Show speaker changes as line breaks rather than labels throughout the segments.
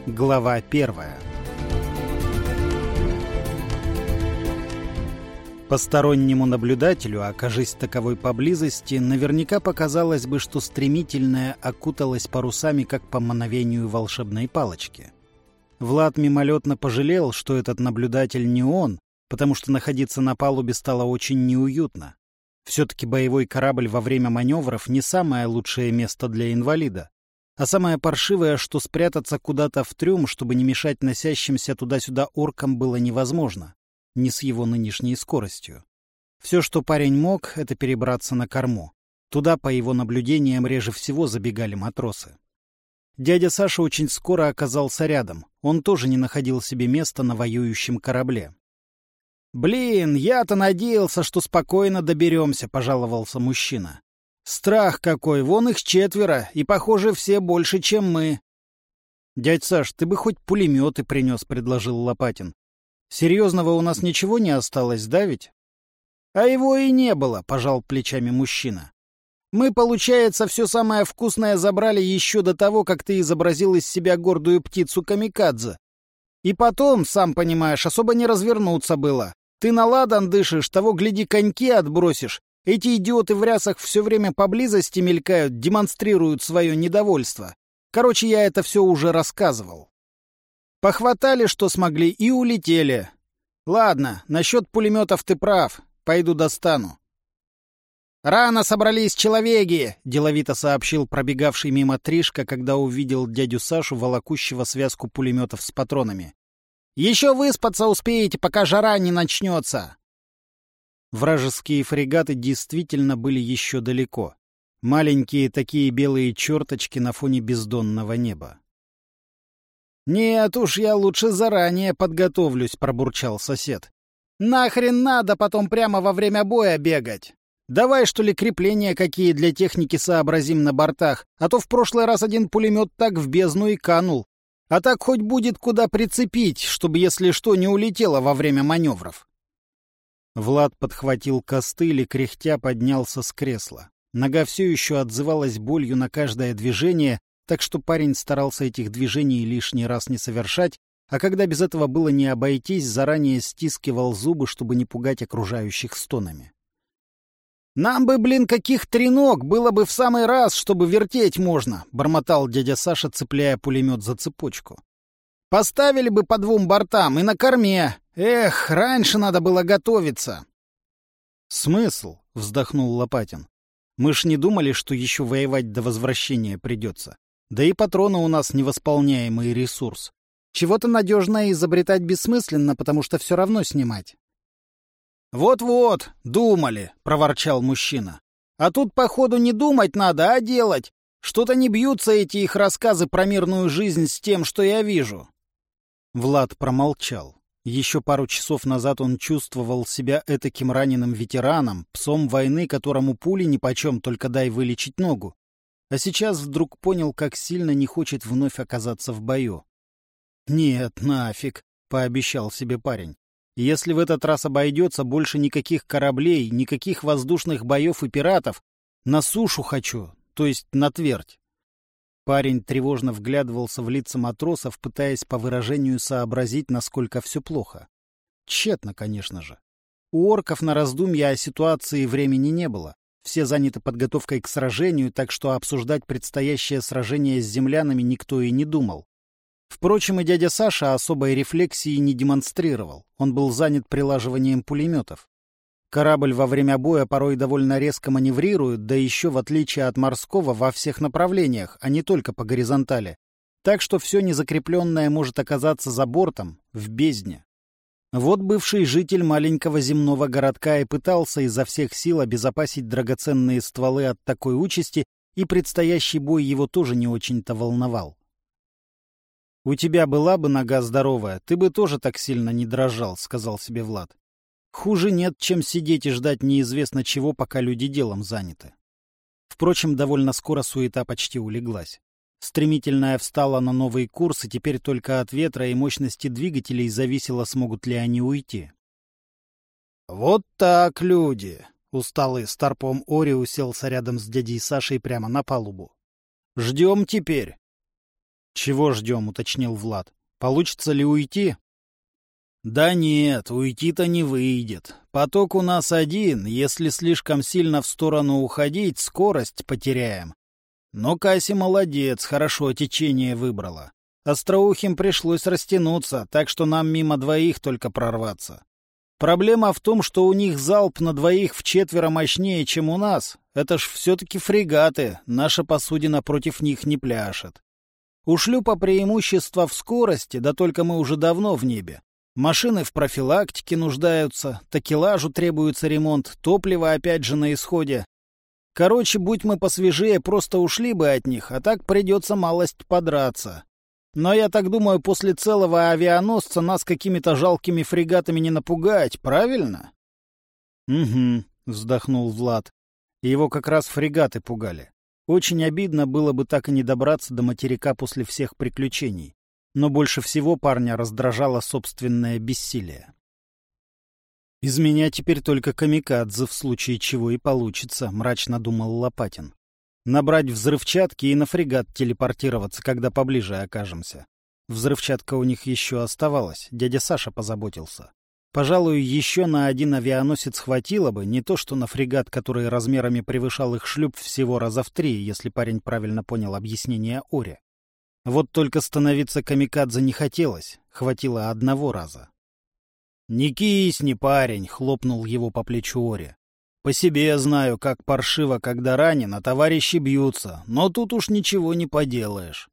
Глава 1. Постороннему наблюдателю, окажись таковой поблизости, наверняка показалось бы, что стремительная окуталась парусами, как по мановению волшебной палочки. Влад мимолетно пожалел, что этот наблюдатель не он, потому что находиться на палубе стало очень неуютно. Все-таки боевой корабль во время маневров не самое лучшее место для инвалида. А самое паршивое, что спрятаться куда-то в трюм, чтобы не мешать носящимся туда-сюда оркам, было невозможно. Не с его нынешней скоростью. Все, что парень мог, это перебраться на корму. Туда, по его наблюдениям, реже всего забегали матросы. Дядя Саша очень скоро оказался рядом. Он тоже не находил себе места на воюющем корабле. «Блин, я-то надеялся, что спокойно доберемся», — пожаловался мужчина. «Страх какой! Вон их 4, и, похоже, все больше, чем мы». «Дядь Саш, ты бы хоть пулеметы принес», — предложил Лопатин. «Серьезного у нас ничего не осталось, да ведь?» «А его и не было», — пожал плечами мужчина. «Мы, получается, все самое вкусное забрали еще до того, как ты изобразил из себя гордую птицу камикадзе. И потом, сам понимаешь, особо не развернуться было. Ты на ладан дышишь, того, гляди, коньки отбросишь. Эти идиоты в рясах все время поблизости мелькают, демонстрируют свое недовольство. Короче, я это все уже рассказывал. Похватали, что смогли, и улетели. Ладно, насчет пулеметов ты прав. Пойду достану». «Рано собрались человеки!» — деловито сообщил пробегавший мимо Тришка, когда увидел дядю Сашу, волокущего связку пулеметов с патронами. «Еще выспаться успеете, пока жара не начнется!» Вражеские фрегаты действительно были еще далеко. Маленькие такие белые черточки на фоне бездонного неба. «Нет уж, я лучше заранее подготовлюсь», — пробурчал сосед. «Нахрен надо потом прямо во время боя бегать? Давай, что ли, крепления какие для техники сообразим на бортах, а то в прошлый раз один пулемет так в бездну и канул. А так хоть будет куда прицепить, чтобы, если что, не улетело во время маневров». Влад подхватил костыль и, кряхтя, поднялся с кресла. Нога все еще отзывалась болью на каждое движение, так что парень старался этих движений лишний раз не совершать, а когда без этого было не обойтись, заранее стискивал зубы, чтобы не пугать окружающих стонами. «Нам бы, блин, каких 3 ног, было бы в самый раз, чтобы вертеть можно», — бормотал дядя Саша, цепляя пулемет за цепочку. «Поставили бы по 2 бортам и на корме. Эх, раньше надо было готовиться». «Смысл?» — вздохнул Лопатин. «Мы ж не думали, что еще воевать до возвращения придется. Да и патроны у нас невосполняемый ресурс. Чего-то надежное изобретать бессмысленно, потому что все равно снимать». «Вот-вот, думали», — проворчал мужчина. «А тут, походу, не думать надо, а делать. Что-то не бьются эти их рассказы про мирную жизнь с тем, что я вижу». Влад промолчал. Еще пару часов назад он чувствовал себя этаким раненым ветераном, псом войны, которому пули нипочем, только дай вылечить ногу. А сейчас вдруг понял, как сильно не хочет вновь оказаться в бою. «Нет, нафиг», — пообещал себе парень. «Если в этот раз обойдется, больше никаких кораблей, никаких воздушных боев и пиратов. На сушу хочу, то есть на твердь». Парень тревожно вглядывался в лица матросов, пытаясь по выражению сообразить, насколько все плохо. Тщетно, конечно же. У орков на раздумья о ситуации времени не было. Все заняты подготовкой к сражению, так что обсуждать предстоящее сражение с землянами никто и не думал. Впрочем, и дядя Саша особой рефлексии не демонстрировал. Он был занят прилаживанием пулеметов. Корабль во время боя порой довольно резко маневрирует, да еще, в отличие от морского, во всех направлениях, а не только по горизонтали. Так что все незакрепленное может оказаться за бортом, в бездне. Вот бывший житель маленького земного городка и пытался изо всех сил обезопасить драгоценные стволы от такой участи, и предстоящий бой его тоже не очень-то волновал. «У тебя была бы нога здоровая, ты бы тоже так сильно не дрожал», — сказал себе Влад. «Хуже нет, чем сидеть и ждать неизвестно чего, пока люди делом заняты». Впрочем, довольно скоро суета почти улеглась. Стремительная встала на новый курс, и теперь только от ветра и мощности двигателей зависело, смогут ли они уйти. «Вот так, люди!» — усталый старпом Ори уселся рядом с дядей Сашей прямо на палубу. «Ждем теперь». «Чего ждем?» — уточнил Влад. «Получится ли уйти?» «Да нет, уйти-то не выйдет. Поток у нас один, если слишком сильно в сторону уходить, скорость потеряем. Но Кася молодец, хорошо течение выбрала. Остроухим пришлось растянуться, так что нам мимо двоих только прорваться. Проблема в том, что у них залп на двоих вчетверо мощнее, чем у нас. Это ж все-таки фрегаты, наша посудина против них не пляшет. У шлюпа преимущество в скорости, да только мы уже давно в небе. Машины в профилактике нуждаются, такелажу требуется ремонт, топливо опять же на исходе. Короче, будь мы посвежее, просто ушли бы от них, а так придется малость подраться. Но я так думаю, после целого авианосца нас какими-то жалкими фрегатами не напугать, правильно? — Угу, — вздохнул Влад. Его как раз фрегаты пугали. Очень обидно было бы так и не добраться до материка после всех приключений. Но больше всего парня раздражало собственное бессилие. «Из меня теперь только камикадзе, в случае чего и получится», — мрачно думал Лопатин. «Набрать взрывчатки и на фрегат телепортироваться, когда поближе окажемся. Взрывчатка у них еще оставалась, дядя Саша позаботился. Пожалуй, еще на один авианосец хватило бы, не то что на фрегат, который размерами превышал их шлюп всего раза в 3, если парень правильно понял объяснение Оре. Вот только становиться камикадзе не хотелось, хватило одного раза. «Не кисни, парень!» — хлопнул его по плечу Оре. «По себе знаю, как паршиво, когда ранен, а товарищи бьются, но тут уж ничего не поделаешь».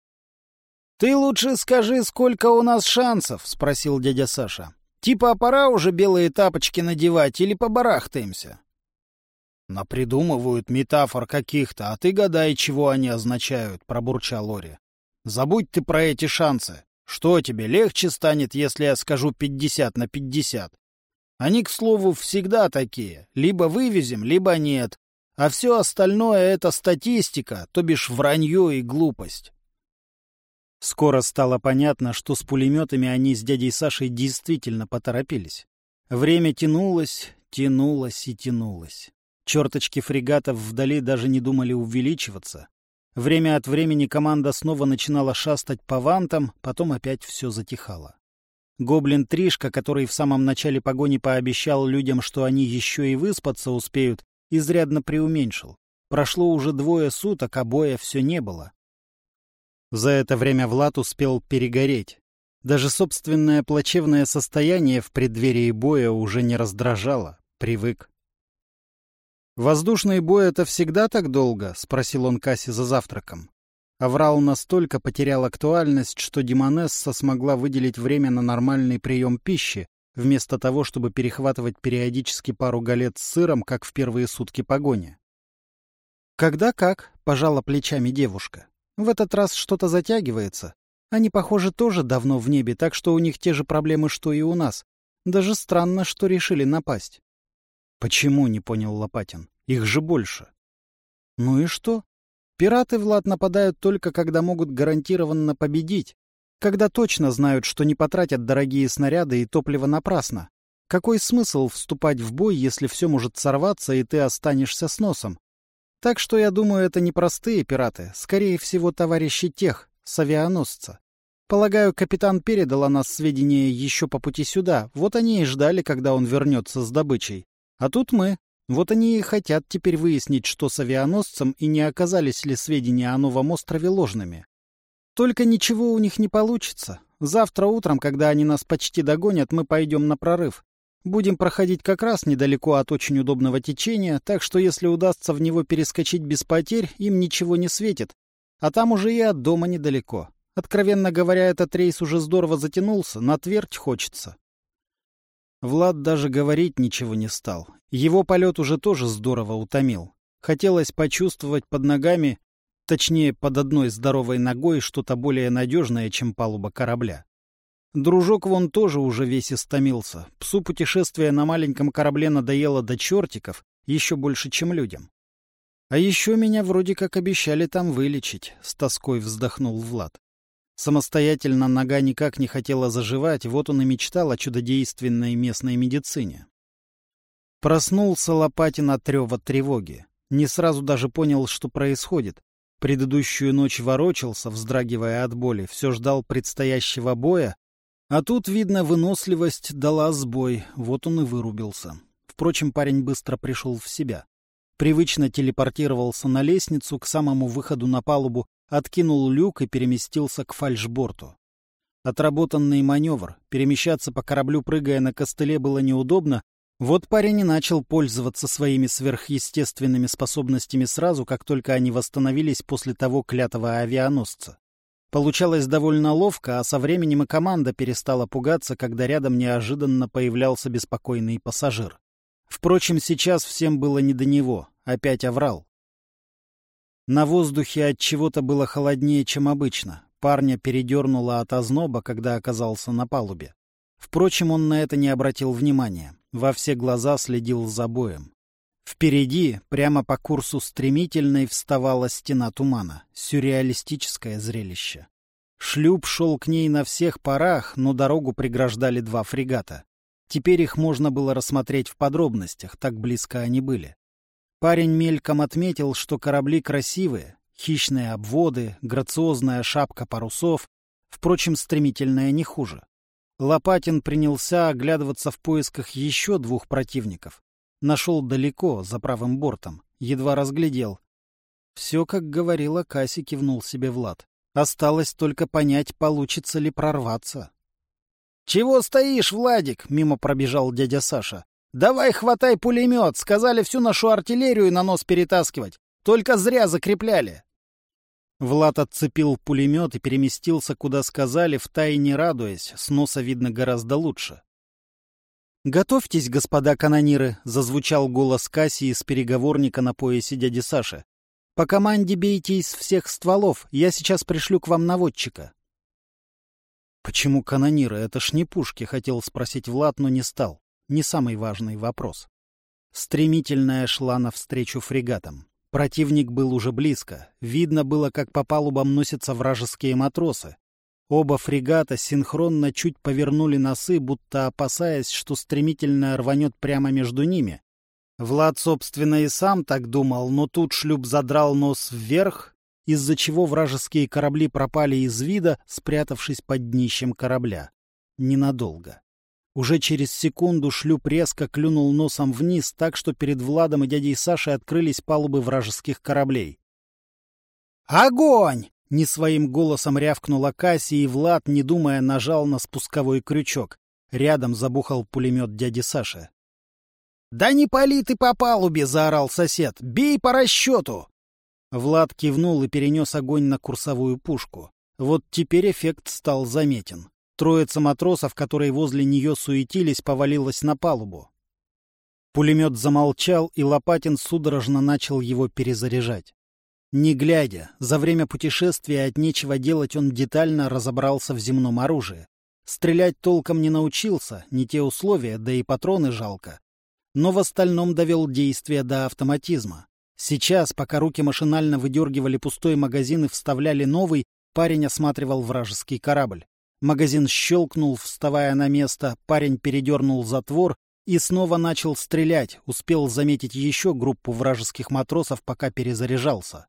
«Ты лучше скажи, сколько у нас шансов?» — спросил дядя Саша. «Типа, пора уже белые тапочки надевать или побарахтаемся?» «Напридумывают метафор каких-то, а ты гадай, чего они означают», — пробурчал Ори. «Забудь ты про эти шансы. Что тебе, легче станет, если я скажу 50/50? Они, к слову, всегда такие. Либо вывезем, либо нет. А все остальное — это статистика, то бишь вранье и глупость». Скоро стало понятно, что с пулеметами они с дядей Сашей действительно поторопились. Время тянулось, тянулось и тянулось. Черточки фрегатов вдали даже не думали увеличиваться. Время от времени команда снова начинала шастать по вантам, потом опять все затихало. Гоблин Тришка, который в самом начале погони пообещал людям, что они еще и выспаться успеют, изрядно преуменьшил. Прошло уже 2 суток, а боя все не было. За это время Влад успел перегореть. Даже собственное плачевное состояние в преддверии боя уже не раздражало, привык. «Воздушный бой — это всегда так долго?» — спросил он Кассе за завтраком. Аврал настолько потерял актуальность, что Демонесса смогла выделить время на нормальный прием пищи, вместо того, чтобы перехватывать периодически пару галет с сыром, как в первые сутки погони. «Когда как?» — пожала плечами девушка. «В этот раз что-то затягивается. Они, похоже, тоже давно в небе, так что у них те же проблемы, что и у нас. Даже странно, что решили напасть». «Почему?» — не понял Лопатин. «Их же больше». «Ну и что? Пираты, Влад, нападают только, когда могут гарантированно победить. Когда точно знают, что не потратят дорогие снаряды и топливо напрасно. Какой смысл вступать в бой, если все может сорваться, и ты останешься с носом? Так что, я думаю, это не простые пираты, скорее всего, товарищи тех, с авианосца. Полагаю, капитан передал о нас сведения еще по пути сюда, вот они и ждали, когда он вернется с добычей. А тут мы. Вот они и хотят теперь выяснить, что с авианосцем, и не оказались ли сведения о новом острове ложными. Только ничего у них не получится. Завтра утром, когда они нас почти догонят, мы пойдем на прорыв. Будем проходить как раз недалеко от очень удобного течения, так что если удастся в него перескочить без потерь, им ничего не светит. А там уже и от дома недалеко. Откровенно говоря, этот рейс уже здорово затянулся, на твердь хочется. Влад даже говорить ничего не стал. Его полет уже тоже здорово утомил. Хотелось почувствовать под ногами, точнее, под одной здоровой ногой, что-то более надежное, чем палуба корабля. Дружок вон тоже уже весь истомился. Псу путешествие на маленьком корабле надоело до чертиков, еще больше, чем людям. А еще меня вроде как обещали там вылечить, с тоской вздохнул Влад. Самостоятельно нога никак не хотела заживать, вот он и мечтал о чудодейственной местной медицине. Проснулся Лопатин от рева тревоги. Не сразу даже понял, что происходит. Предыдущую ночь ворочался, вздрагивая от боли, все ждал предстоящего боя, а тут, видно, выносливость дала сбой, вот он и вырубился. Впрочем, парень быстро пришел в себя. Привычно телепортировался на лестницу к самому выходу на палубу, откинул люк и переместился к фальшборту. Отработанный маневр, перемещаться по кораблю, прыгая на костыле, было неудобно, вот парень и начал пользоваться своими сверхъестественными способностями сразу, как только они восстановились после того клятого авианосца. Получалось довольно ловко, а со временем и команда перестала пугаться, когда рядом неожиданно появлялся беспокойный пассажир. Впрочем, сейчас всем было не до него, опять оврал. На воздухе от чего-то было холоднее, чем обычно. Парня передернуло от озноба, когда оказался на палубе. Впрочем, он на это не обратил внимания. Во все глаза следил за боем. Впереди, прямо по курсу стремительной, вставала стена тумана. Сюрреалистическое зрелище. Шлюп шел к ней на всех парах, но дорогу преграждали два фрегата. Теперь их можно было рассмотреть в подробностях, так близко они были. Парень мельком отметил, что корабли красивые, хищные обводы, грациозная шапка парусов, впрочем, стремительная не хуже. Лопатин принялся оглядываться в поисках еще двух противников. Нашел далеко, за правым бортом, едва разглядел. Все, как говорила Кася, кивнул себе Влад. Осталось только понять, получится ли прорваться. «Чего стоишь, Владик?» — мимо пробежал дядя Саша. «Давай хватай пулемет, сказали всю нашу артиллерию на нос перетаскивать. Только зря закрепляли». Влад отцепил пулемет и переместился, куда сказали, втайне радуясь, с носа видно гораздо лучше. «Готовьтесь, господа канониры», — зазвучал голос Кассии из переговорника на поясе дяди Саши. «По команде бейте из всех стволов, я сейчас пришлю к вам наводчика». «Почему канониры? Это ж не пушки», — хотел спросить Влад, но не стал. Не самый важный вопрос. Стремительная шла навстречу фрегатам. Противник был уже близко. Видно было, как по палубам носятся вражеские матросы. Оба фрегата синхронно чуть повернули носы, будто опасаясь, что стремительно рванет прямо между ними. Влад, собственно, и сам так думал, но тут шлюп задрал нос вверх, из-за чего вражеские корабли пропали из вида, спрятавшись под днищем корабля. Ненадолго. Уже через секунду шлюп резко клюнул носом вниз, так что перед Владом и дядей Сашей открылись палубы вражеских кораблей. «Огонь!» — не своим голосом рявкнула Кассия, и Влад, не думая, нажал на спусковой крючок. Рядом забухал пулемет дяди Саши. «Да не пали ты по палубе!» — заорал сосед. «Бей по расчету!» Влад кивнул и перенес огонь на курсовую пушку. Вот теперь эффект стал заметен. Троица матросов, которые возле нее суетились, повалилась на палубу. Пулемет замолчал, и Лопатин судорожно начал его перезаряжать. Не глядя, за время путешествия от нечего делать он детально разобрался в земном оружии. Стрелять толком не научился, не те условия, да и патроны жалко. Но в остальном довел действие до автоматизма. Сейчас, пока руки машинально выдергивали пустой магазин и вставляли новый, парень осматривал вражеский корабль. Магазин щелкнул, вставая на место, парень передернул затвор и снова начал стрелять, успел заметить еще группу вражеских матросов, пока перезаряжался.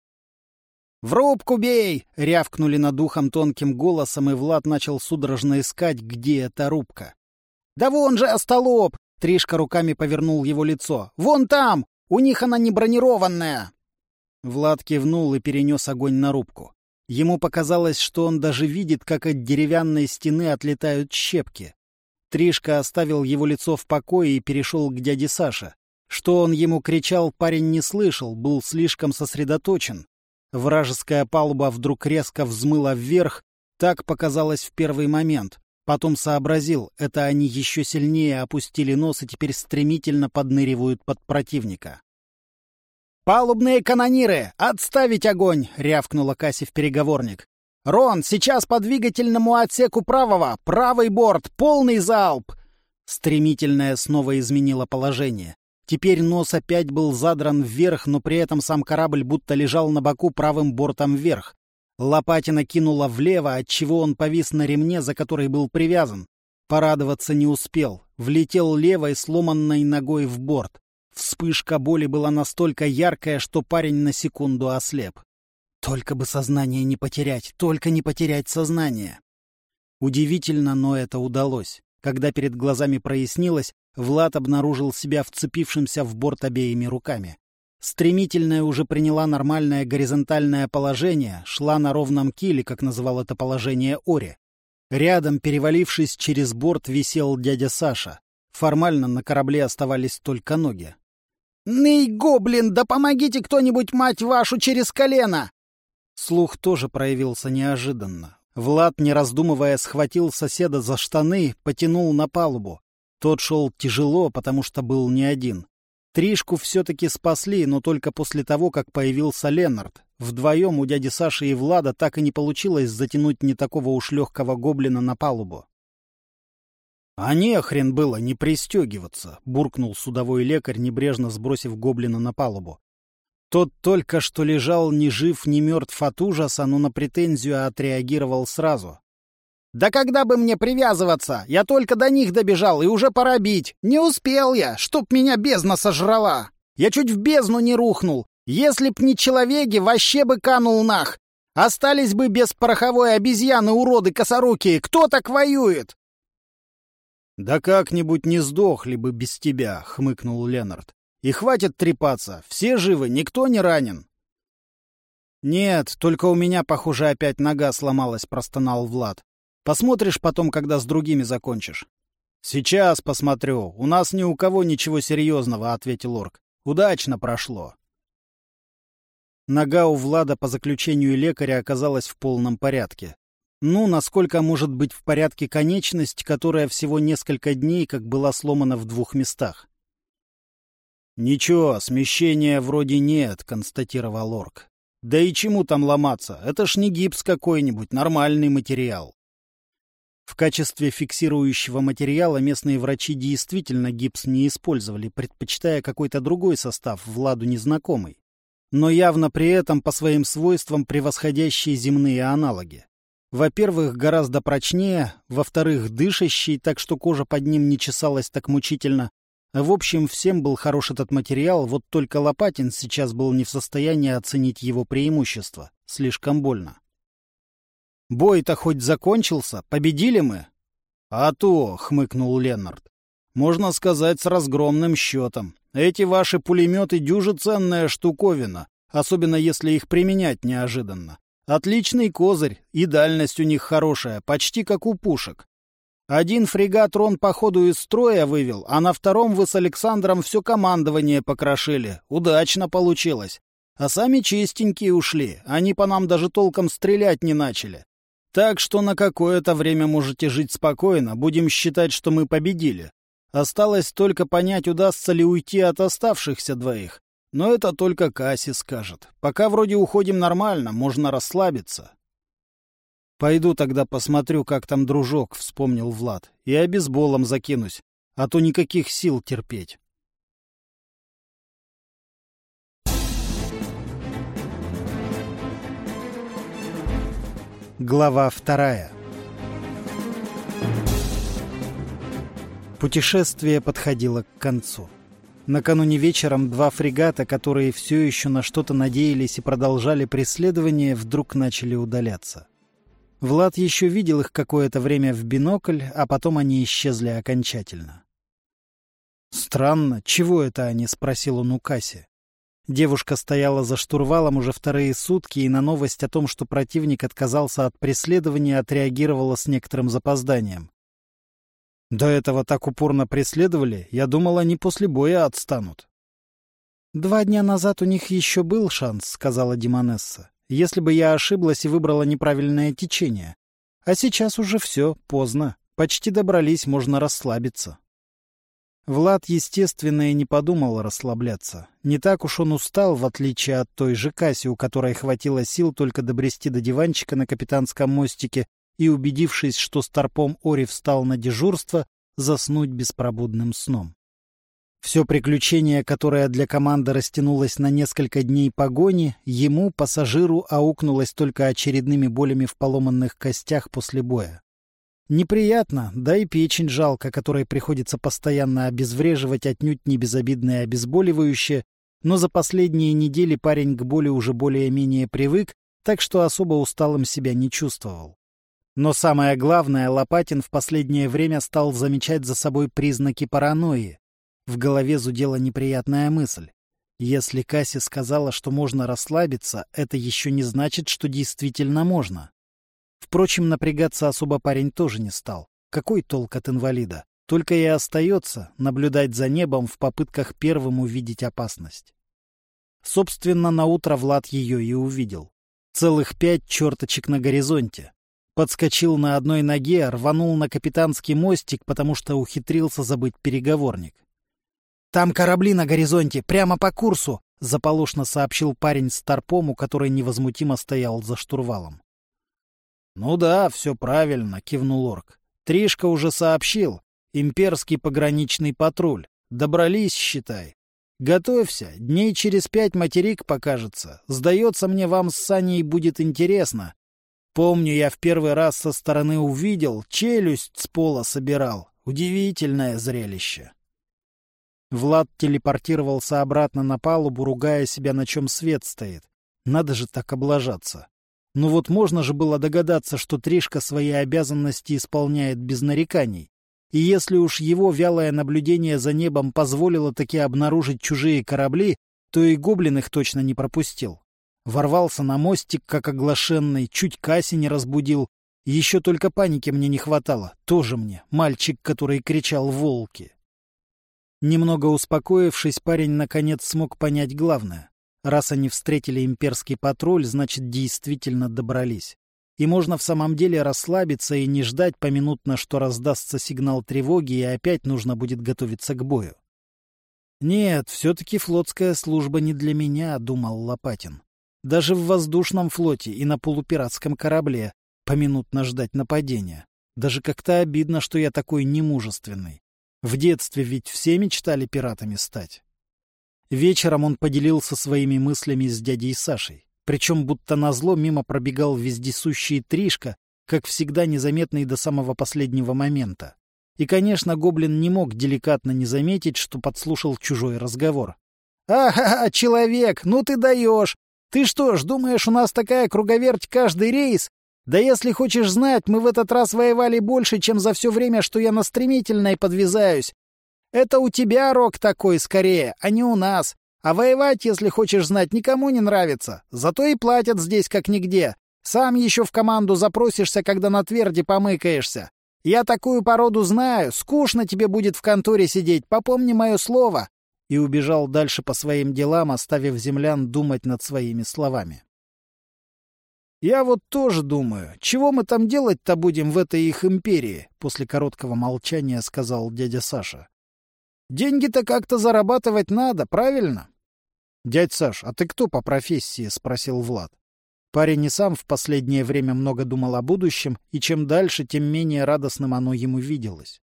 «В рубку бей!» — рявкнули над ухом тонким голосом, и Влад начал судорожно искать, где эта рубка. «Да вон же, остолоп!» — Тришка руками повернул его лицо. «Вон там! У них она не бронированная!» Влад кивнул и перенес огонь на рубку. Ему показалось, что он даже видит, как от деревянной стены отлетают щепки. Тришка оставил его лицо в покое и перешел к дяде Саше. Что он ему кричал, парень не слышал, был слишком сосредоточен. Вражеская палуба вдруг резко взмыла вверх, так показалось в первый момент. Потом сообразил, это они еще сильнее опустили нос и теперь стремительно подныривают под противника. «Палубные канониры! Отставить огонь!» — рявкнула Кася в переговорник. «Рон, сейчас по двигательному отсеку правого! Правый борт! Полный залп!» Стремительное снова изменило положение. Теперь нос опять был задран вверх, но при этом сам корабль будто лежал на боку правым бортом вверх. Лопатина кинула влево, отчего он повис на ремне, за который был привязан. Порадоваться не успел. Влетел левой сломанной ногой в борт. Вспышка боли была настолько яркая, что парень на секунду ослеп. Только бы сознание не потерять, только не потерять сознание. Удивительно, но это удалось. Когда перед глазами прояснилось, Влад обнаружил себя вцепившимся в борт обеими руками. Стремительная уже приняла нормальное горизонтальное положение, шла на ровном киле, как называл это положение Ори. Рядом, перевалившись через борт, висел дядя Саша. Формально на корабле оставались только ноги. «Ный, гоблин, да помогите кто-нибудь, мать вашу, через колено!» Слух тоже проявился неожиданно. Влад, не раздумывая, схватил соседа за штаны, потянул на палубу. Тот шел тяжело, потому что был не один. Тришку все-таки спасли, но только после того, как появился Ленард. Вдвоем у дяди Саши и Влада так и не получилось затянуть не такого уж легкого гоблина на палубу. «А нехрен было не пристегиваться», — буркнул судовой лекарь, небрежно сбросив гоблина на палубу. Тот только что лежал ни жив, ни мертв от ужаса, но на претензию отреагировал сразу. «Да когда бы мне привязываться? Я только до них добежал, и уже пора бить. Не успел я, чтоб меня бездна сожрала. Я чуть в бездну не рухнул. Если б не человеки, вообще бы канул нах. Остались бы без пороховой обезьяны уроды косорукие. Кто так воюет?» «Да как-нибудь не сдохли бы без тебя», — хмыкнул Ленард. «И хватит трепаться. Все живы, никто не ранен». «Нет, только у меня, похоже, опять нога сломалась», — простонал Влад. «Посмотришь потом, когда с другими закончишь». «Сейчас посмотрю. У нас ни у кого ничего серьезного», — ответил орк. «Удачно прошло». Нога у Влада по заключению лекаря оказалась в полном порядке. Ну, насколько может быть в порядке конечность, которая всего несколько дней как была сломана в 2 местах? «Ничего, смещения вроде нет», — констатировал орк. «Да и чему там ломаться? Это ж не гипс какой-нибудь, нормальный материал». В качестве фиксирующего материала местные врачи действительно гипс не использовали, предпочитая какой-то другой состав, Владу незнакомый, но явно при этом по своим свойствам превосходящие земные аналоги. Во-первых, гораздо прочнее, во-вторых, дышащий, так что кожа под ним не чесалась так мучительно. В общем, всем был хорош этот материал, вот только Лопатин сейчас был не в состоянии оценить его преимущества. Слишком больно. «Бой-то хоть закончился? Победили мы?» «А то», — хмыкнул Ленард. «Можно сказать, с разгромным счетом. Эти ваши пулеметы дюже ценная штуковина, особенно если их применять неожиданно. Отличный козырь, и дальность у них хорошая, почти как у пушек. Один фрегат Рон по ходу из строя вывел, а на втором вы с Александром все командование покрошили. Удачно получилось. А сами чистенькие ушли, они по нам даже толком стрелять не начали. Так что на какое-то время можете жить спокойно, будем считать, что мы победили. Осталось только понять, удастся ли уйти от оставшихся 2. Но это только Касси скажет. Пока вроде уходим нормально, можно расслабиться». «Пойду тогда посмотрю, как там дружок», — вспомнил Влад. «И обезболом закинусь, а то никаких сил терпеть». Глава 2. Путешествие подходило к концу. Накануне вечером 2 фрегата, которые все еще на что-то надеялись и продолжали преследование, вдруг начали удаляться. Влад еще видел их какое-то время в бинокль, а потом они исчезли окончательно. «Странно, чего это они?» — спросил он у Касси. Девушка стояла за штурвалом уже 2 сутки и на новость о том, что противник отказался от преследования, отреагировала с некоторым запозданием. «До этого так упорно преследовали, я думал, они после боя отстанут». 2 дня назад у них еще был шанс», — сказала Демонесса, «если бы я ошиблась и выбрала неправильное течение. А сейчас уже все, поздно. Почти добрались, можно расслабиться». Влад, естественно, и не подумал расслабляться. Не так уж он устал, в отличие от той же Касси, у которой хватило сил только добрести до диванчика на капитанском мостике и, убедившись, что старпом Ори встал на дежурство, заснуть беспробудным сном. Все приключение, которое для команды растянулось на несколько дней погони, ему, пассажиру, аукнулось только очередными болями в поломанных костях после боя. Неприятно, да и печень жалко, которой приходится постоянно обезвреживать отнюдь не безобидное обезболивающее, но за последние недели парень к боли уже более-менее привык так что особо усталым себя не чувствовал. Но самое главное, Лопатин в последнее время стал замечать за собой признаки паранойи. В голове зудела неприятная мысль. Если Касси сказала, что можно расслабиться, это еще не значит, что действительно можно. Впрочем, напрягаться особо парень тоже не стал. Какой толк от инвалида? Только и остается наблюдать за небом в попытках первым увидеть опасность. Собственно, наутро Влад ее и увидел. Целых 5 черточек на горизонте. Подскочил на одной ноге, рванул на капитанский мостик, потому что ухитрился забыть переговорник. «Там корабли на горизонте, прямо по курсу!» — заполошно сообщил парень старпому, который невозмутимо стоял за штурвалом. «Ну да, все правильно», — кивнул орк. «Тришка уже сообщил. Имперский пограничный патруль. Добрались, считай. Готовься, дней через 5 материк покажется. Сдается мне, вам с Саней будет интересно. Помню, я в первый раз со стороны увидел, челюсть с пола собирал. Удивительное зрелище». Влад телепортировался обратно на палубу, ругая себя, на чем свет стоит. Надо же так облажаться. Ну вот можно же было догадаться, что Тришка свои обязанности исполняет без нареканий. И если уж его вялое наблюдение за небом позволило таки обнаружить чужие корабли, то и гоблин их точно не пропустил. Ворвался на мостик, как оглашенный, чуть Касси не разбудил. Еще только паники мне не хватало. Тоже мне, мальчик, который кричал «волки». Немного успокоившись, парень наконец смог понять главное. Раз они встретили имперский патруль, значит, действительно добрались. И можно в самом деле расслабиться и не ждать поминутно, что раздастся сигнал тревоги, и опять нужно будет готовиться к бою. «Нет, все-таки флотская служба не для меня», — думал Лопатин. «Даже в воздушном флоте и на полупиратском корабле поминутно ждать нападения. Даже как-то обидно, что я такой немужественный. В детстве ведь все мечтали пиратами стать». Вечером он поделился своими мыслями с дядей Сашей. Причем будто назло мимо пробегал вездесущий Тришка, как всегда незаметный до самого последнего момента. И, конечно, гоблин не мог деликатно не заметить, что подслушал чужой разговор. «Ага, человек, ну ты даешь! Ты что ж, думаешь, у нас такая круговерть каждый рейс? Да если хочешь знать, мы в этот раз воевали больше, чем за все время, что я на стремительной подвязаюсь. Это у тебя рок такой скорее, а не у нас. А воевать, если хочешь знать, никому не нравится. Зато и платят здесь как нигде. Сам еще в команду запросишься, когда на тверди помыкаешься. Я такую породу знаю. Скучно тебе будет в конторе сидеть. Попомни мое слово». И убежал дальше по своим делам, оставив землян думать над своими словами. «Я вот тоже думаю, чего мы там делать-то будем в этой их империи?» После короткого молчания сказал дядя Саша. «Деньги-то как-то зарабатывать надо, правильно?» «Дядь Саш, а ты кто по профессии?» — спросил Влад. Парень и сам в последнее время много думал о будущем, и чем дальше, тем менее радостным оно ему виделось.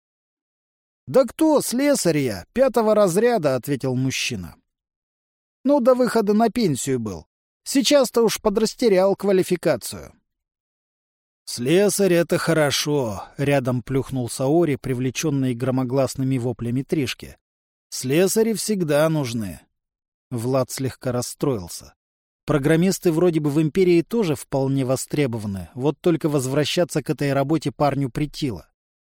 «Да кто, слесарь я, 5-го разряда», — ответил мужчина. «Ну, до выхода на пенсию был. Сейчас-то уж подрастерял квалификацию». «Слесарь — это хорошо», — рядом плюхнулся Ори, привлеченный громогласными воплями Тришки. «Слесари всегда нужны». Влад слегка расстроился. Программисты вроде бы в империи тоже вполне востребованы, вот только возвращаться к этой работе парню претило.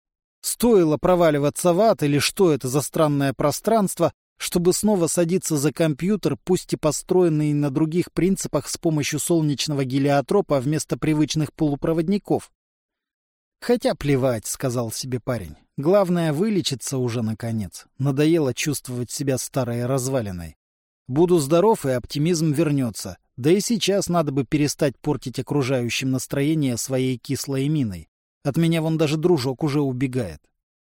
Стоило проваливаться в ад, или что это за странное пространство, чтобы снова садиться за компьютер, пусть и построенный на других принципах с помощью солнечного гелиотропа вместо привычных полупроводников. «Хотя плевать», — сказал себе парень. «Главное, вылечиться уже, наконец. Надоело чувствовать себя старой развалиной. Буду здоров, и оптимизм вернется. Да и сейчас надо бы перестать портить окружающим настроение своей кислой миной. От меня вон даже дружок уже убегает».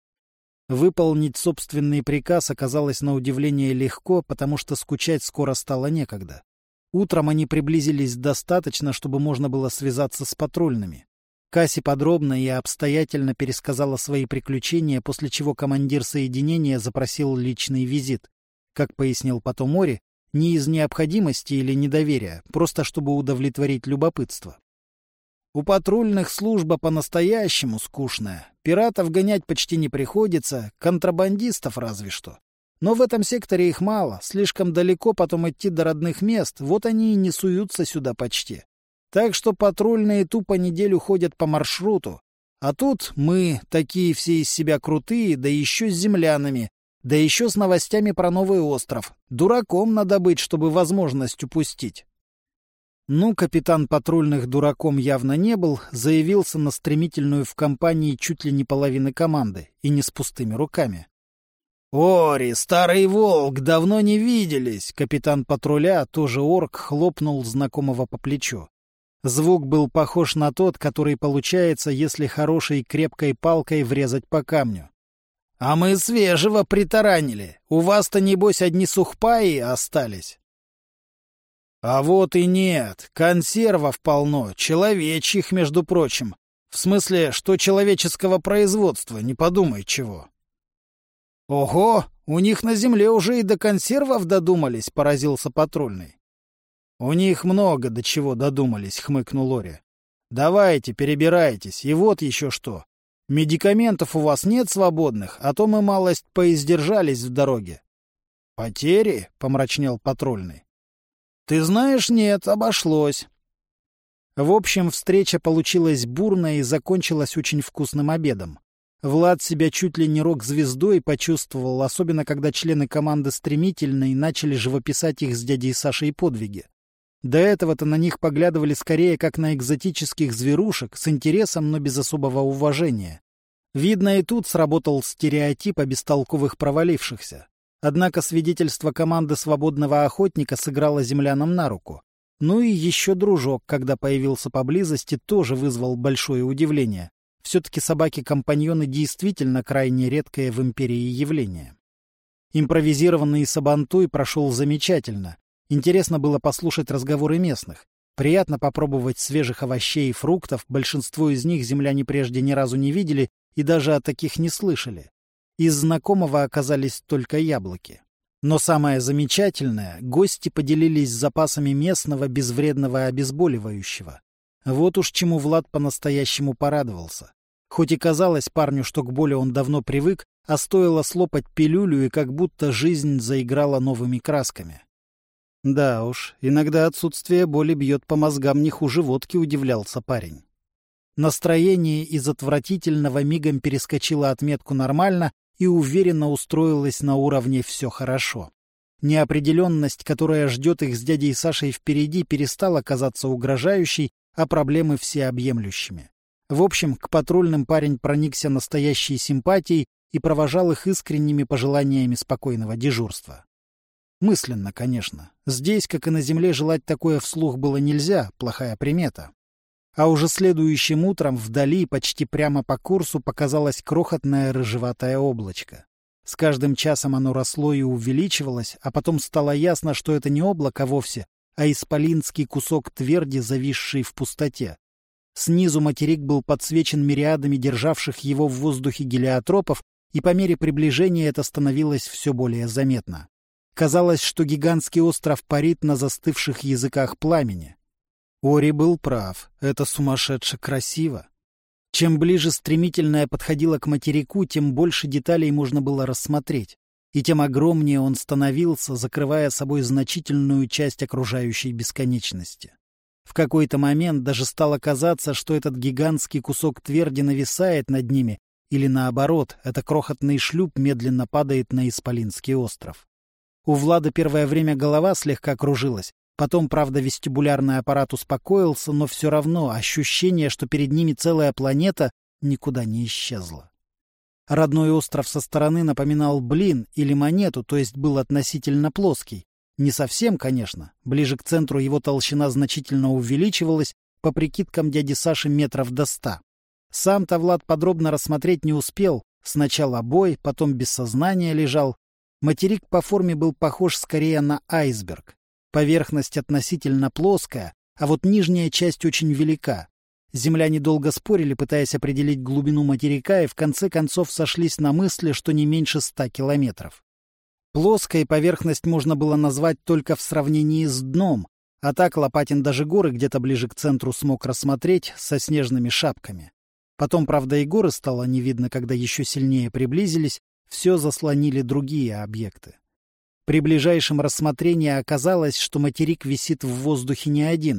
Выполнить собственный приказ оказалось на удивление легко, потому что скучать скоро стало некогда. Утром они приблизились достаточно, чтобы можно было связаться с патрульными. Касси подробно и обстоятельно пересказала свои приключения, после чего командир соединения запросил личный визит. Как пояснил потом Ори, не из необходимости или недоверия, просто чтобы удовлетворить любопытство. У патрульных служба по-настоящему скучная. Пиратов гонять почти не приходится, контрабандистов разве что. Но в этом секторе их мало, слишком далеко потом идти до родных мест, вот они и не суются сюда почти. Так что патрульные тупо неделю ходят по маршруту. А тут мы, такие все из себя крутые, да еще с землянами, да еще с новостями про новый остров. Дураком надо быть, чтобы возможность упустить. Ну, капитан патрульных дураком явно не был, заявился на стремительную в компании чуть ли не половины команды, и не с пустыми руками. «Ори, старый волк, давно не виделись!» Капитан патруля, тоже орк, хлопнул знакомого по плечу. Звук был похож на тот, который получается, если хорошей крепкой палкой врезать по камню. «А мы свежего притаранили. У вас-то, небось, одни сухпаи остались?» «А вот и нет. Консервов полно, человечьих, между прочим. В смысле, что человеческого производства, не подумай чего». «Ого, у них на земле уже и до консервов додумались», — поразился патрульный. «У них много до чего додумались», — хмыкнул Ори. «Давайте, перебирайтесь, и вот еще что. Медикаментов у вас нет свободных, а то мы малость поиздержались в дороге». «Потери?» — помрачнел патрульный. «Ты знаешь, нет, обошлось». В общем, встреча получилась бурная и закончилась очень вкусным обедом. Влад себя чуть ли не рок-звездой почувствовал, особенно когда члены команды «Стремительной» начали живописать их с дядей Сашей подвиги. До этого-то на них поглядывали скорее как на экзотических зверушек, с интересом, но без особого уважения. Видно, и тут сработал стереотип о бестолковых провалившихся. Однако свидетельство команды свободного охотника сыграло землянам на руку. Ну и еще дружок, когда появился поблизости, тоже вызвал большое удивление. Все-таки собаки-компаньоны действительно крайне редкое в империи явление. Импровизированный сабантуй прошел замечательно. Интересно было послушать разговоры местных. Приятно попробовать свежих овощей и фруктов, большинство из них земляне прежде ни разу не видели и даже о таких не слышали. Из знакомого оказались только яблоки. Но самое замечательное — гости поделились запасами местного безвредного обезболивающего. Вот уж чему Влад по-настоящему порадовался. Хоть и казалось парню, что к боли он давно привык, а стоило слопать пилюлю, и как будто жизнь заиграла новыми красками. Да уж, иногда отсутствие боли бьет по мозгам не хуже водки, удивлялся парень. Настроение из отвратительного мигом перескочило отметку «нормально» и уверенно устроилось на уровне «все хорошо». Неопределенность, которая ждет их с дядей Сашей впереди, перестала казаться угрожающей, а проблемы всеобъемлющими. В общем, к патрульным парень проникся настоящей симпатией и провожал их искренними пожеланиями спокойного дежурства. Мысленно, конечно. Здесь, как и на земле, желать такое вслух было нельзя, плохая примета. А уже следующим утром вдали, почти прямо по курсу, показалось крохотное рыжеватое облачко. С каждым часом оно росло и увеличивалось, а потом стало ясно, что это не облако вовсе, а исполинский кусок тверди, зависший в пустоте. Снизу материк был подсвечен мириадами державших его в воздухе гелиотропов, и по мере приближения это становилось все более заметно. Казалось, что гигантский остров парит на застывших языках пламени. Ори был прав, это сумасшедше красиво. Чем ближе стремительное подходило к материку, тем больше деталей можно было рассмотреть, и тем огромнее он становился, закрывая собой значительную часть окружающей бесконечности. В какой-то момент даже стало казаться, что этот гигантский кусок тверди нависает над ними, или наоборот, это крохотный шлюп медленно падает на Исполинский остров. У Влада первое время голова слегка кружилась, потом, правда, вестибулярный аппарат успокоился, но все равно ощущение, что перед ними целая планета, никуда не исчезло. Родной остров со стороны напоминал блин или монету, то есть был относительно плоский. Не совсем, конечно. Ближе к центру его толщина значительно увеличивалась, по прикидкам дяди Саши метров до 100. Сам-то Влад подробно рассмотреть не успел. Сначала бой, потом без сознания лежал. Материк по форме был похож скорее на айсберг. Поверхность относительно плоская, а вот нижняя часть очень велика. Земляне долго спорили, пытаясь определить глубину материка, и в конце концов сошлись на мысли, что не меньше 100 километров. Плоской поверхность можно было назвать только в сравнении с дном, а так Лопатин даже горы где-то ближе к центру смог рассмотреть со снежными шапками. Потом, правда, и горы стало не видно, когда еще сильнее приблизились, все заслонили другие объекты. При ближайшем рассмотрении оказалось, что материк висит в воздухе не один.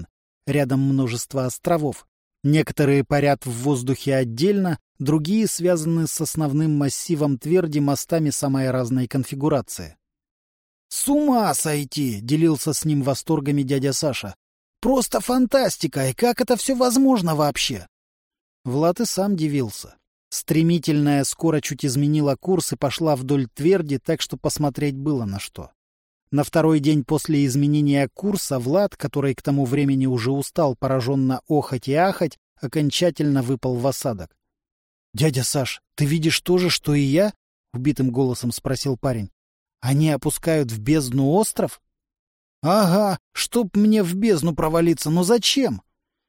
рядом множество островов. Некоторые парят в воздухе отдельно, другие связаны с основным массивом тверди мостами самой разной конфигурации. «С ума сойти!» — делился с ним восторгами дядя Саша. «Просто фантастика! И как это все возможно вообще?» Влад и сам дивился. Стремительная скоро чуть изменила курс и пошла вдоль тверди, так что посмотреть было на что. На второй день после изменения курса Влад, который к тому времени уже устал пораженно охать и ахать, окончательно выпал в осадок. — Дядя Саш, ты видишь то же, что и я? — убитым голосом спросил парень. — Они опускают в бездну остров? — Ага, чтоб мне в бездну провалиться, но зачем?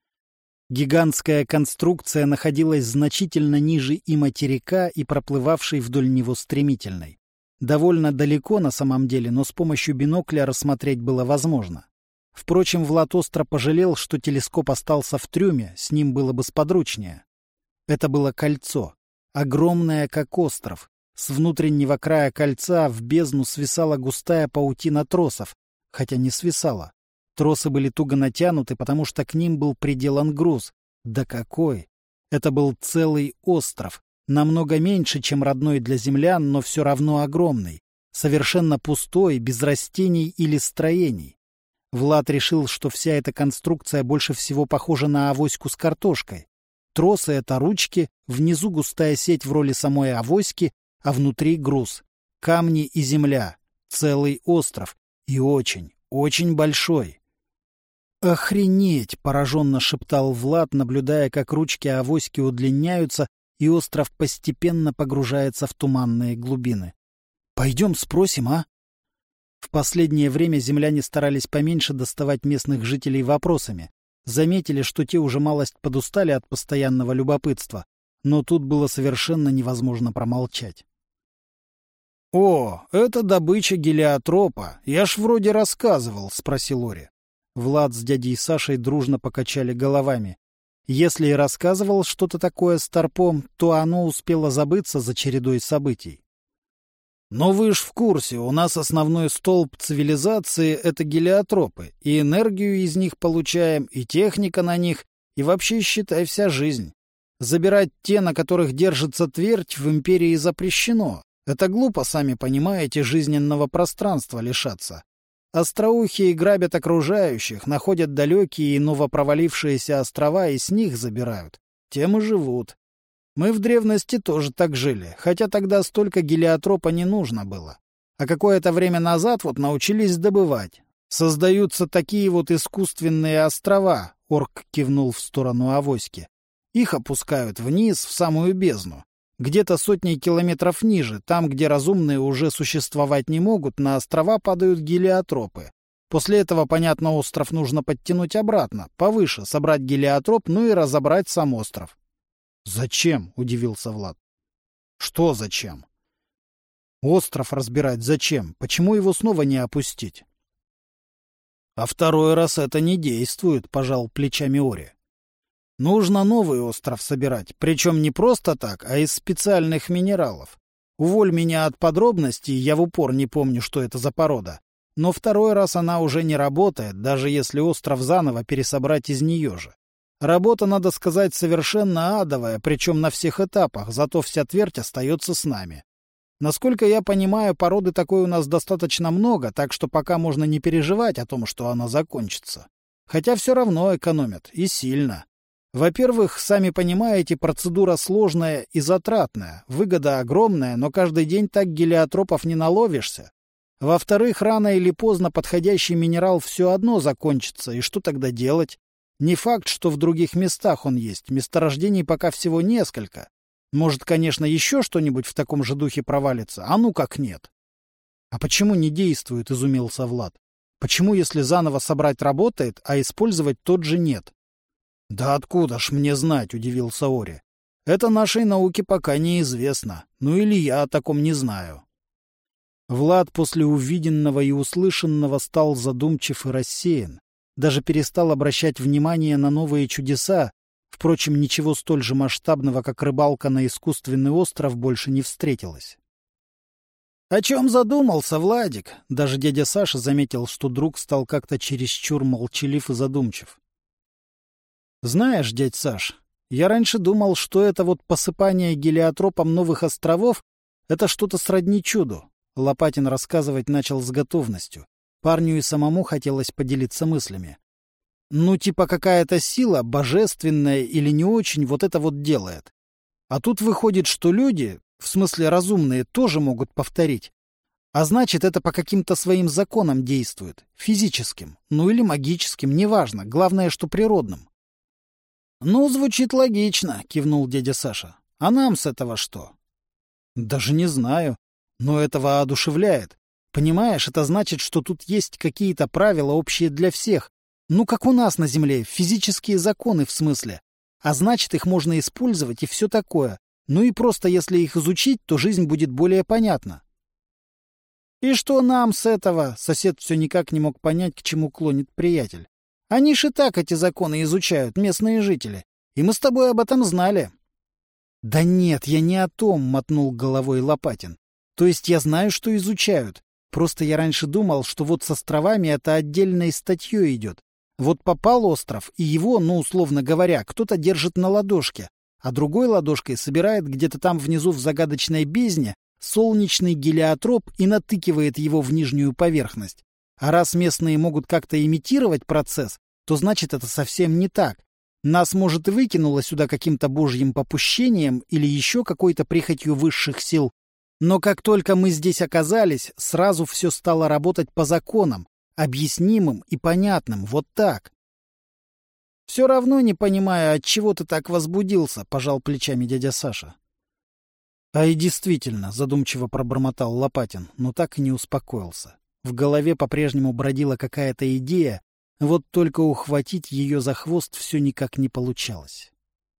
Гигантская конструкция находилась значительно ниже и материка, и проплывавшей вдоль него стремительной. Довольно далеко на самом деле, но с помощью бинокля рассмотреть было возможно. Впрочем, Влад остро пожалел, что телескоп остался в трюме, с ним было бы сподручнее. Это было кольцо, огромное как остров. С внутреннего края кольца в бездну свисала густая паутина тросов, хотя не свисала. Тросы были туго натянуты, потому что к ним был приделан груз. Да какой! Это был целый остров. Намного меньше, чем родной для землян, но все равно огромный. Совершенно пустой, без растений или строений. Влад решил, что вся эта конструкция больше всего похожа на авоську с картошкой. Тросы — это ручки, внизу густая сеть в роли самой авоськи, а внутри груз. Камни и земля. Целый остров. И очень, очень большой. «Охренеть!» — пораженно шептал Влад, наблюдая, как ручки авоськи удлиняются, и остров постепенно погружается в туманные глубины. «Пойдем спросим, а?» В последнее время земляне старались поменьше доставать местных жителей вопросами. Заметили, что те уже малость подустали от постоянного любопытства, но тут было совершенно невозможно промолчать. «О, это добыча гелиотропа. Я ж вроде рассказывал», — спросил Ори. Влад с дядей Сашей дружно покачали головами. Если и рассказывал что-то такое старпом, то оно успело забыться за чередой событий. «Но вы ж в курсе, у нас основной столб цивилизации — это гелиотропы, и энергию из них получаем, и техника на них, и вообще, считай, вся жизнь. Забирать те, на которых держится твердь, в империи запрещено. Это глупо, сами понимаете, жизненного пространства лишаться. Остроухие грабят окружающих, находят далекие и новопровалившиеся острова и с них забирают. Тем и живут. Мы в древности тоже так жили, хотя тогда столько гелиотропа не нужно было. А какое-то время назад вот научились добывать. Создаются такие вот искусственные острова, — орк кивнул в сторону авоськи. Их опускают вниз, в самую бездну. Где-то сотни километров ниже, там, где разумные уже существовать не могут, на острова падают гелиотропы. После этого, понятно, остров нужно подтянуть обратно, повыше, собрать гелиотроп, ну и разобрать сам остров. «Зачем?» — удивился Влад. «Что зачем?» «Остров разбирать зачем? Почему его снова не опустить?» «А второй раз это не действует», — пожал плечами Ори. «Нужно новый остров собирать, причем не просто так, а из специальных минералов. Уволь меня от подробностей, я в упор не помню, что это за порода. Но второй раз она уже не работает, даже если остров заново пересобрать из нее же. Работа, надо сказать, совершенно адовая, причем на всех этапах, зато вся твердь остается с нами. Насколько я понимаю, породы такой у нас достаточно много, так что пока можно не переживать о том, что она закончится. Хотя все равно экономят, и сильно. Во-первых, сами понимаете, процедура сложная и затратная, выгода огромная, но каждый день так гелиотропов не наловишься. Во-вторых, рано или поздно подходящий минерал все одно закончится, и что тогда делать? Не факт, что в других местах он есть, месторождений пока всего несколько. Может, конечно, еще что-нибудь в таком же духе провалится, а ну как нет. — А почему не действует, — изумился Влад. — Почему, если заново собрать, работает, а использовать тот же нет? — Да откуда ж мне знать, — удивился Ори. — Это нашей науке пока неизвестно, ну или я о таком не знаю. Влад после увиденного и услышанного стал задумчив и рассеян. Даже перестал обращать внимание на новые чудеса. Впрочем, ничего столь же масштабного, как рыбалка на искусственный остров, больше не встретилось. — О чем задумался, Владик? Даже дядя Саша заметил, что друг стал как-то чересчур молчалив и задумчив. Знаешь, дядь Саш, я раньше думал, что это вот посыпание гелиотропом новых островов — это что-то сродни чуду. Лопатин рассказывать начал с готовностью. Парню и самому хотелось поделиться мыслями. Ну, типа какая-то сила, божественная или не очень, вот это вот делает. А тут выходит, что люди, в смысле разумные, тоже могут повторить. А значит, это по каким-то своим законам действует. Физическим, ну или магическим, неважно. Главное, что природным. — Ну, звучит логично, — кивнул дядя Саша. — А нам с этого что? — Даже не знаю. Но это воодушевляет. Понимаешь, это значит, что тут есть какие-то правила, общие для всех. Ну, как у нас на Земле, физические законы в смысле. А значит, их можно использовать и все такое. Ну и просто если их изучить, то жизнь будет более понятна. — И что нам с этого? — сосед все никак не мог понять, к чему клонит приятель. — Они ж и так эти законы изучают, местные жители. И мы с тобой об этом знали. — Да нет, я не о том, — мотнул головой Лопатин. То есть я знаю, что изучают. Просто я раньше думал, что вот с островами это отдельной статьей идет. Вот попал остров, и его, ну, условно говоря, кто-то держит на ладошке, а другой ладошкой собирает где-то там внизу в загадочной бездне солнечный гелиотроп и натыкивает его в нижнюю поверхность. А раз местные могут как-то имитировать процесс, то значит это совсем не так. Нас, может, и выкинуло сюда каким-то божьим попущением или еще какой-то прихотью высших сил. Но как только мы здесь оказались, сразу все стало работать по законам, объяснимым и понятным, вот так. — Все равно не понимаю, отчего ты так возбудился, — пожал плечами дядя Саша. — А и действительно, — задумчиво пробормотал Лопатин, но так и не успокоился. В голове по-прежнему бродила какая-то идея, вот только ухватить ее за хвост все никак не получалось.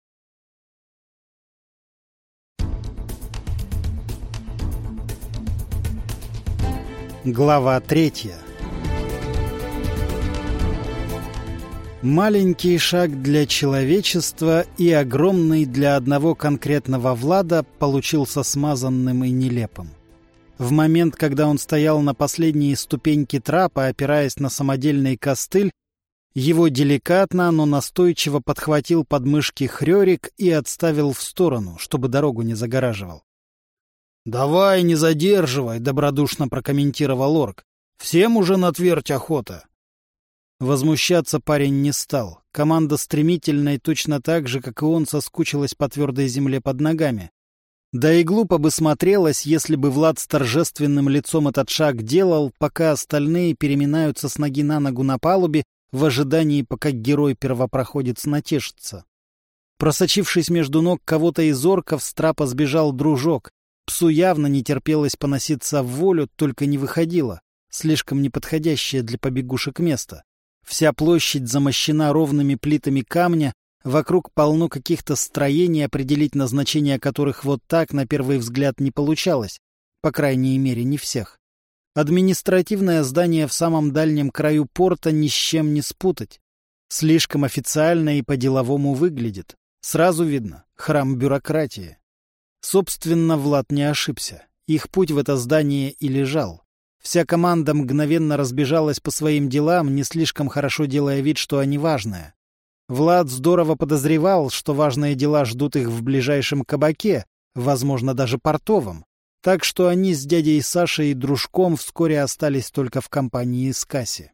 Глава 3. Маленький шаг для человечества и огромный для одного конкретного Влада получился смазанным и нелепым. В момент, когда он стоял на последней ступеньке трапа, опираясь на самодельный костыль, его деликатно, но настойчиво подхватил подмышки Хрёрик и отставил в сторону, чтобы дорогу не загораживал. «Давай, не задерживай», — добродушно прокомментировал орк. «Всем уже на твердь охота». Возмущаться парень не стал. Команда стремительной точно так же, как и он, соскучилась по твердой земле под ногами. Да и глупо бы смотрелось, если бы Влад с торжественным лицом этот шаг делал, пока остальные переминаются с ноги на ногу на палубе в ожидании, пока герой-первопроходец натешится. Просочившись между ног кого-то из орков, с трапа сбежал дружок. Псу явно не терпелось поноситься в волю, только не выходило. Слишком неподходящее для побегушек место. Вся площадь замощена ровными плитами камня, вокруг полно каких-то строений, определить назначение которых вот так на первый взгляд не получалось. По крайней мере, не всех. Административное здание в самом дальнем краю порта ни с чем не спутать. Слишком официально и по-деловому выглядит. Сразу видно — храм бюрократии. Собственно, Влад не ошибся. Их путь в это здание и лежал. Вся команда мгновенно разбежалась по своим делам, не слишком хорошо делая вид, что они важные. Влад здорово подозревал, что важные дела ждут их в ближайшем кабаке, возможно, даже портовом. Так что они с дядей Сашей и дружком вскоре остались только в компании с Касси.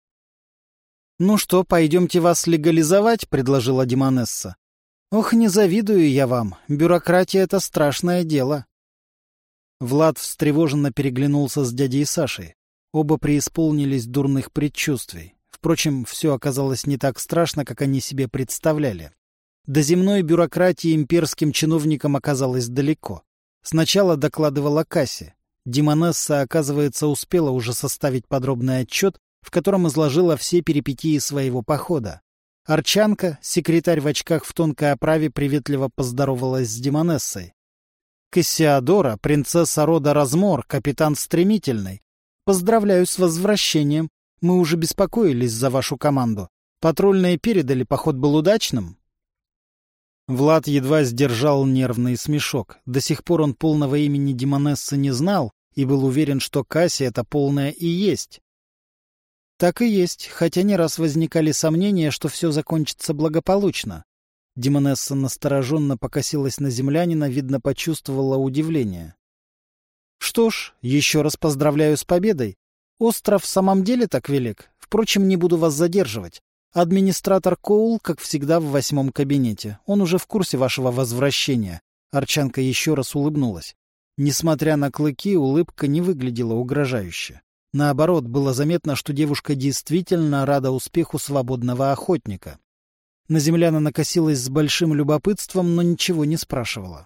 «Ну что, пойдемте вас легализовать?» — предложила Демонесса. «Ох, не завидую я вам. Бюрократия — это страшное дело». Влад встревоженно переглянулся с дядей Сашей. Оба преисполнились дурных предчувствий. Впрочем, все оказалось не так страшно, как они себе представляли. До земной бюрократии имперским чиновникам оказалось далеко. Сначала докладывала Касси. Демонесса, оказывается, успела уже составить подробный отчет, в котором изложила все перипетии своего похода. Арчанка, секретарь в очках в тонкой оправе, приветливо поздоровалась с Демонессой. Кассиадора, принцесса рода Размор, капитан Стремительный. Поздравляю с возвращением. Мы уже беспокоились за вашу команду. Патрульные передали, поход был удачным? Влад едва сдержал нервный смешок. До сих пор он полного имени Демонессы не знал и был уверен, что Касси это полное и есть. Так и есть, хотя не раз возникали сомнения, что все закончится благополучно. Демонесса настороженно покосилась на землянина, видно, почувствовала удивление. Что ж, еще раз поздравляю с победой. Остров в самом деле так велик. Впрочем, не буду вас задерживать. Администратор Коул, как всегда, в 8-м кабинете. Он уже в курсе вашего возвращения. Арчанка еще раз улыбнулась. Несмотря на клыки, улыбка не выглядела угрожающе. Наоборот, было заметно, что девушка действительно рада успеху свободного охотника. На земляна накосилась с большим любопытством, но ничего не спрашивала.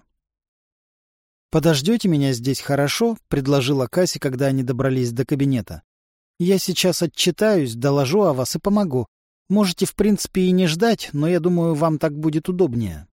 «Подождете меня здесь, хорошо?» — предложила Касси, когда они добрались до кабинета. «Я сейчас отчитаюсь, доложу о вас и помогу. Можете, в принципе, и не ждать, но я думаю, вам так будет удобнее».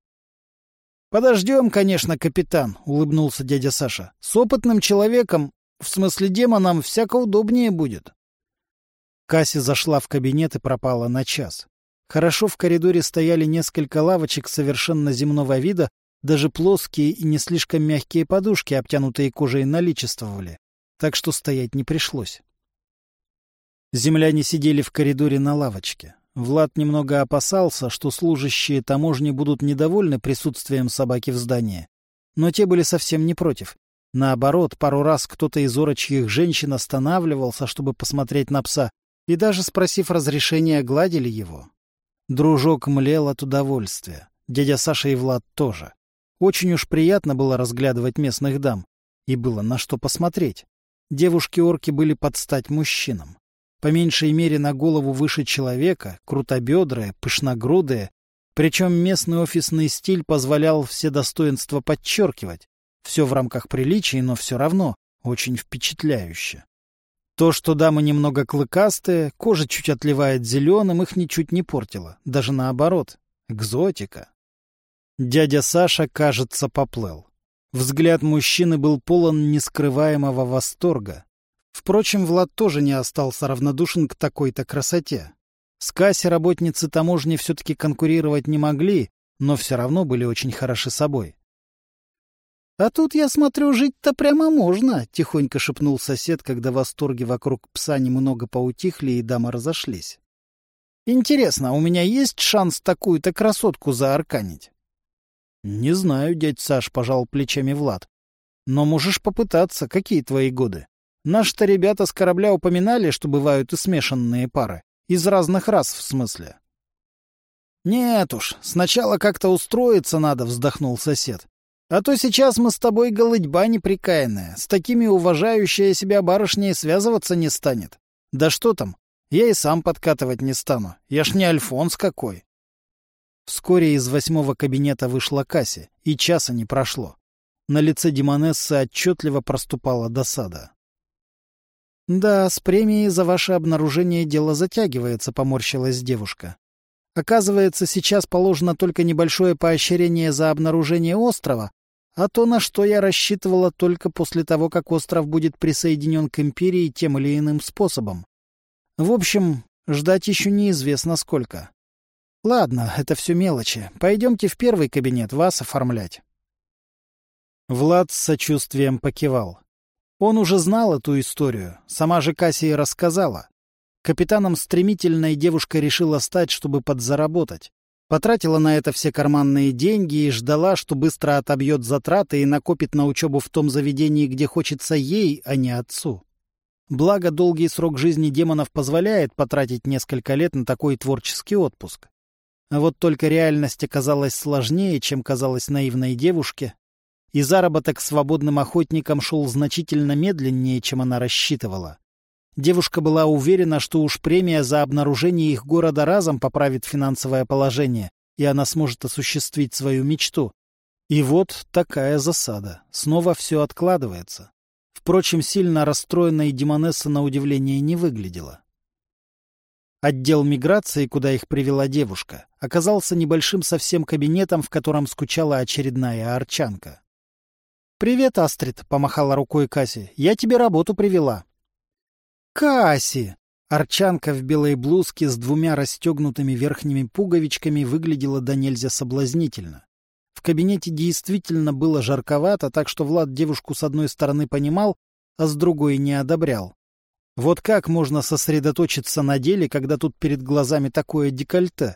«Подождем, конечно, капитан», — улыбнулся дядя Саша. «С опытным человеком, в смысле демоном, всяко удобнее будет». Касси зашла в кабинет и пропала на час. Хорошо, в коридоре стояли несколько лавочек совершенно земного вида, даже плоские и не слишком мягкие подушки, обтянутые кожей, наличествовали, так что стоять не пришлось. Земляне сидели в коридоре на лавочке. Влад немного опасался, что служащие таможни будут недовольны присутствием собаки в здании. Но те были совсем не против. Наоборот, пару раз кто-то из орочьих женщин останавливался, чтобы посмотреть на пса, и даже, спросив разрешения, гладили его. Дружок млел от удовольствия. Дядя Саша и Влад тоже. Очень уж приятно было разглядывать местных дам. И было на что посмотреть. Девушки-орки были под стать мужчинам. По меньшей мере на голову выше человека, крутобедрые, пышногрудые. Причем местный офисный стиль позволял все достоинства подчеркивать. Все в рамках приличий, но все равно очень впечатляюще. То, что дамы немного клыкастые, кожа чуть отливает зеленым, их ничуть не портило. Даже наоборот. Экзотика. Дядя Саша, кажется, поплыл. Взгляд мужчины был полон нескрываемого восторга. Впрочем, Влад тоже не остался равнодушен к такой-то красоте. С Касси работницы таможни все-таки конкурировать не могли, но все равно были очень хороши собой. — А тут, я смотрю, жить-то прямо можно, — тихонько шепнул сосед, когда восторги вокруг пса немного поутихли и дамы разошлись. — Интересно, у меня есть шанс такую-то красотку заарканить? — Не знаю, дядь Саш, — пожал плечами Влад. — Но можешь попытаться. Какие твои годы? Наши-то ребята с корабля упоминали, что бывают и смешанные пары. Из разных рас, в смысле. — Нет уж, сначала как-то устроиться надо, — вздохнул сосед. — А то сейчас мы с тобой голыдьба неприкаянная. С такими уважающая себя барышней связываться не станет. Да что там, я и сам подкатывать не стану. Я ж не Альфонс какой. Вскоре из 8-го кабинета вышла Касси, и часа не прошло. На лице демонессы отчетливо проступала досада. — Да, с премией за ваше обнаружение дело затягивается, — поморщилась девушка. — Оказывается, сейчас положено только небольшое поощрение за обнаружение острова, а то, на что я рассчитывала только после того, как остров будет присоединен к империи тем или иным способом. В общем, ждать еще неизвестно сколько. Ладно, это все мелочи. Пойдемте в первый кабинет вас оформлять. Влад с сочувствием покивал. Он уже знал эту историю, сама же Кассия рассказала. Капитаном стремительной девушка решила стать, чтобы подзаработать. Потратила на это все карманные деньги и ждала, что быстро отобьет затраты и накопит на учебу в том заведении, где хочется ей, а не отцу. Благо, долгий срок жизни демонов позволяет потратить несколько лет на такой творческий отпуск. А вот только реальность оказалась сложнее, чем казалось наивной девушке, и заработок свободным охотникам шел значительно медленнее, чем она рассчитывала. Девушка была уверена, что уж премия за обнаружение их города разом поправит финансовое положение, и она сможет осуществить свою мечту. И вот такая засада. Снова все откладывается. Впрочем, сильно расстроенной демонесса на удивление не выглядела. Отдел миграции, куда их привела девушка, оказался небольшим совсем кабинетом, в котором скучала очередная арчанка. «Привет, Астрид», — помахала рукой Касси. «Я тебе работу привела». «Касси!» Арчанка в белой блузке с 2 расстегнутыми верхними пуговичками выглядела до нельзя соблазнительно. В кабинете действительно было жарковато, так что Влад девушку с одной стороны понимал, а с другой не одобрял. Вот как можно сосредоточиться на деле, когда тут перед глазами такое декольте?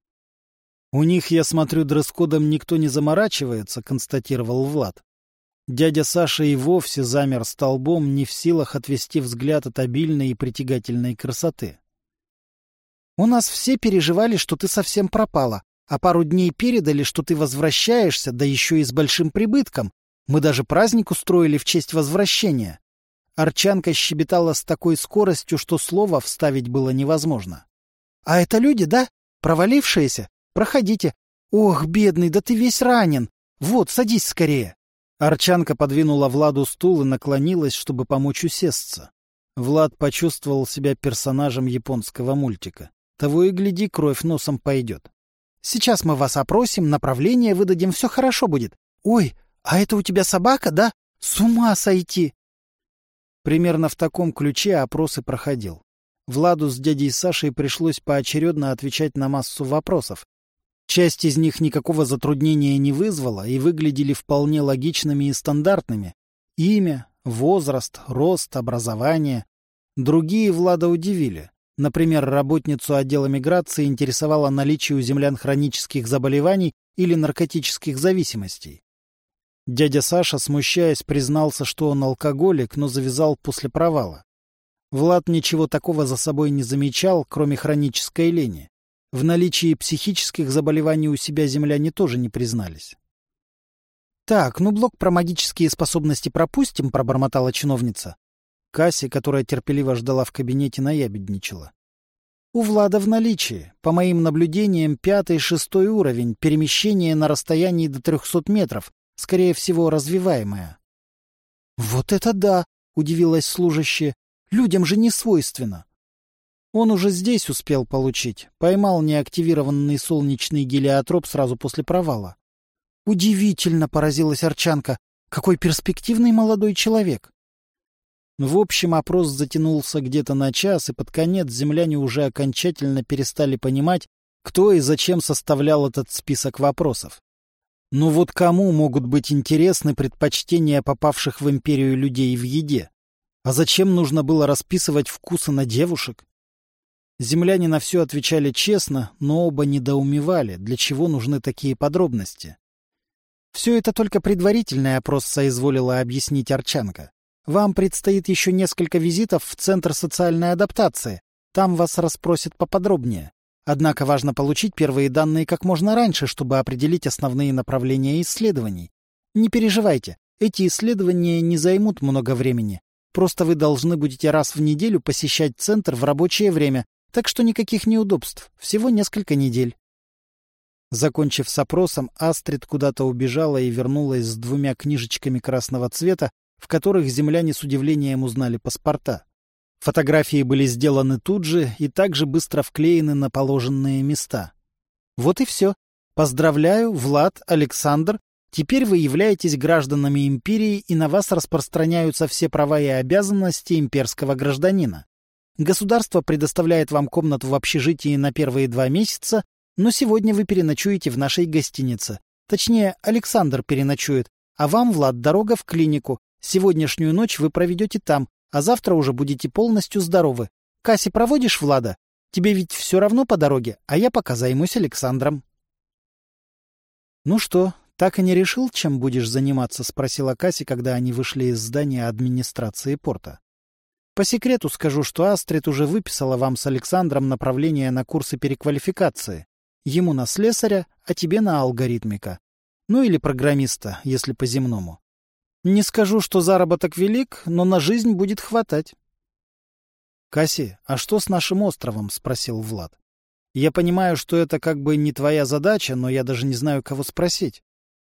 У них, я смотрю, дресс-кодом никто не заморачивается, констатировал Влад. Дядя Саша и вовсе замер столбом, не в силах отвести взгляд от обильной и притягательной красоты. У нас все переживали, что ты совсем пропала, а пару дней передали, что ты возвращаешься, да еще и с большим прибытком. Мы даже праздник устроили в честь возвращения. Арчанка щебетала с такой скоростью, что слова вставить было невозможно. — А это люди, да? Провалившиеся? Проходите. Ох, бедный, да ты весь ранен. Вот, садись скорее. Арчанка подвинула Владу стул и наклонилась, чтобы помочь усесться. Влад почувствовал себя персонажем японского мультика. Того и гляди, кровь носом пойдет. — Сейчас мы вас опросим, направление выдадим, все хорошо будет. Ой, а это у тебя собака, да? С ума сойти! Примерно в таком ключе опрос и проходил. Владу с дядей Сашей пришлось поочередно отвечать на массу вопросов. Часть из них никакого затруднения не вызвала и выглядели вполне логичными и стандартными. Имя, возраст, рост, образование. Другие Влада удивили. Например, работницу отдела миграции интересовало наличие у землян хронических заболеваний или наркотических зависимостей. Дядя Саша, смущаясь, признался, что он алкоголик, но завязал после провала. Влад ничего такого за собой не замечал, кроме хронической лени. В наличии психических заболеваний у себя земляне тоже не признались. — Так, ну блок про магические способности пропустим, — пробормотала чиновница. Касси, которая терпеливо ждала в кабинете, наябедничала. — У Влада в наличии, по моим наблюдениям, 5-6 уровень, перемещение на расстоянии до 300 метров, скорее всего, развиваемое. — Вот это да! — удивилась служащая. — Людям же не свойственно. Он уже здесь успел получить. Поймал неактивированный солнечный гелиотроп сразу после провала. — Удивительно, — поразилась Арчанка. — Какой перспективный молодой человек! В общем, опрос затянулся где-то на час, и под конец земляне уже окончательно перестали понимать, кто и зачем составлял этот список вопросов. Но вот кому могут быть интересны предпочтения попавших в империю людей в еде? А зачем нужно было расписывать вкусы на девушек? Земляне на все отвечали честно, но оба недоумевали, для чего нужны такие подробности. «Все это только предварительный опрос», — соизволила объяснить Арчанка. «Вам предстоит еще несколько визитов в Центр социальной адаптации. Там вас расспросят поподробнее. Однако важно получить первые данные как можно раньше, чтобы определить основные направления исследований. Не переживайте, эти исследования не займут много времени. Просто вы должны будете раз в неделю посещать Центр в рабочее время, так что никаких неудобств, всего несколько недель». Закончив с опросом, Астрид куда-то убежала и вернулась с 2 книжечками красного цвета, в которых земляне с удивлением узнали паспорта. Фотографии были сделаны тут же и также быстро вклеены на положенные места. Вот и все. Поздравляю, Влад, Александр. Теперь вы являетесь гражданами империи, и на вас распространяются все права и обязанности имперского гражданина. Государство предоставляет вам комнату в общежитии на первые 2 месяца, но сегодня вы переночуете в нашей гостинице. Точнее, Александр переночует, а вам, Влад, дорога в клинику. Сегодняшнюю ночь вы проведете там, а завтра уже будете полностью здоровы. Касси, проводишь Влада? Тебе ведь все равно по дороге, а я пока займусь Александром. — Ну что, так и не решил, чем будешь заниматься? — спросила Касси, когда они вышли из здания администрации порта. По секрету скажу, что Астрид уже выписала вам с Александром направление на курсы переквалификации. Ему на слесаря, а тебе на алгоритмика. Ну или программиста, если по-земному. Не скажу, что заработок велик, но на жизнь будет хватать. — Касси, а что с нашим островом? — спросил Влад. — Я понимаю, что это как бы не твоя задача, но я даже не знаю, кого спросить.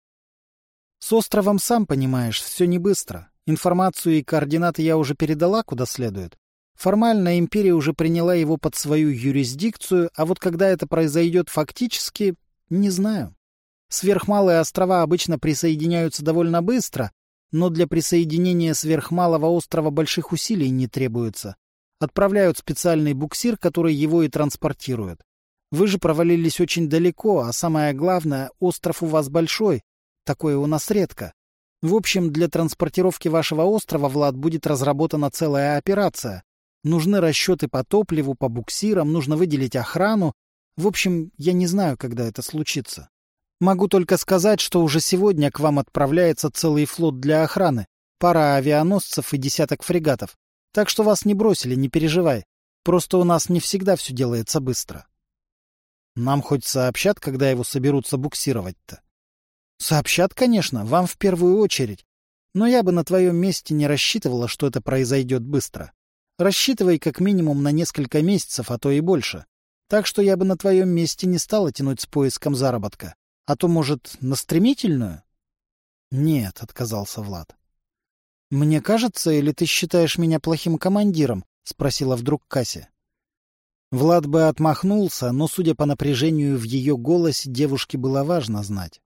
— С островом, сам понимаешь, все не быстро. Информацию и координаты я уже передала куда следует. Формально империя уже приняла его под свою юрисдикцию, а вот когда это произойдет фактически, не знаю. Сверхмалые острова обычно присоединяются довольно быстро, но для присоединения сверхмалого острова больших усилий не требуется. Отправляют специальный буксир, который его и транспортирует. Вы же провалились очень далеко, а самое главное, остров у вас большой. Такое у нас редко. В общем, для транспортировки вашего острова, Влад, будет разработана целая операция. Нужны расчеты по топливу, по буксирам, нужно выделить охрану. В общем, я не знаю, когда это случится. Могу только сказать, что уже сегодня к вам отправляется целый флот для охраны, пара авианосцев и десяток фрегатов. Так что вас не бросили, не переживай. Просто у нас не всегда все делается быстро. Нам хоть сообщат, когда его соберутся буксировать-то? Сообщат, конечно, вам в первую очередь. Но я бы на твоем месте не рассчитывала, что это произойдет быстро. Рассчитывай как минимум на несколько месяцев, а то и больше. Так что я бы на твоем месте не стала тянуть с поиском заработка. А то, может, на стремительную? Нет, — отказался Влад. Мне кажется, или ты считаешь меня плохим командиром? — спросила вдруг Кася. Влад бы отмахнулся, но, судя по напряжению в ее голосе, девушке было важно знать.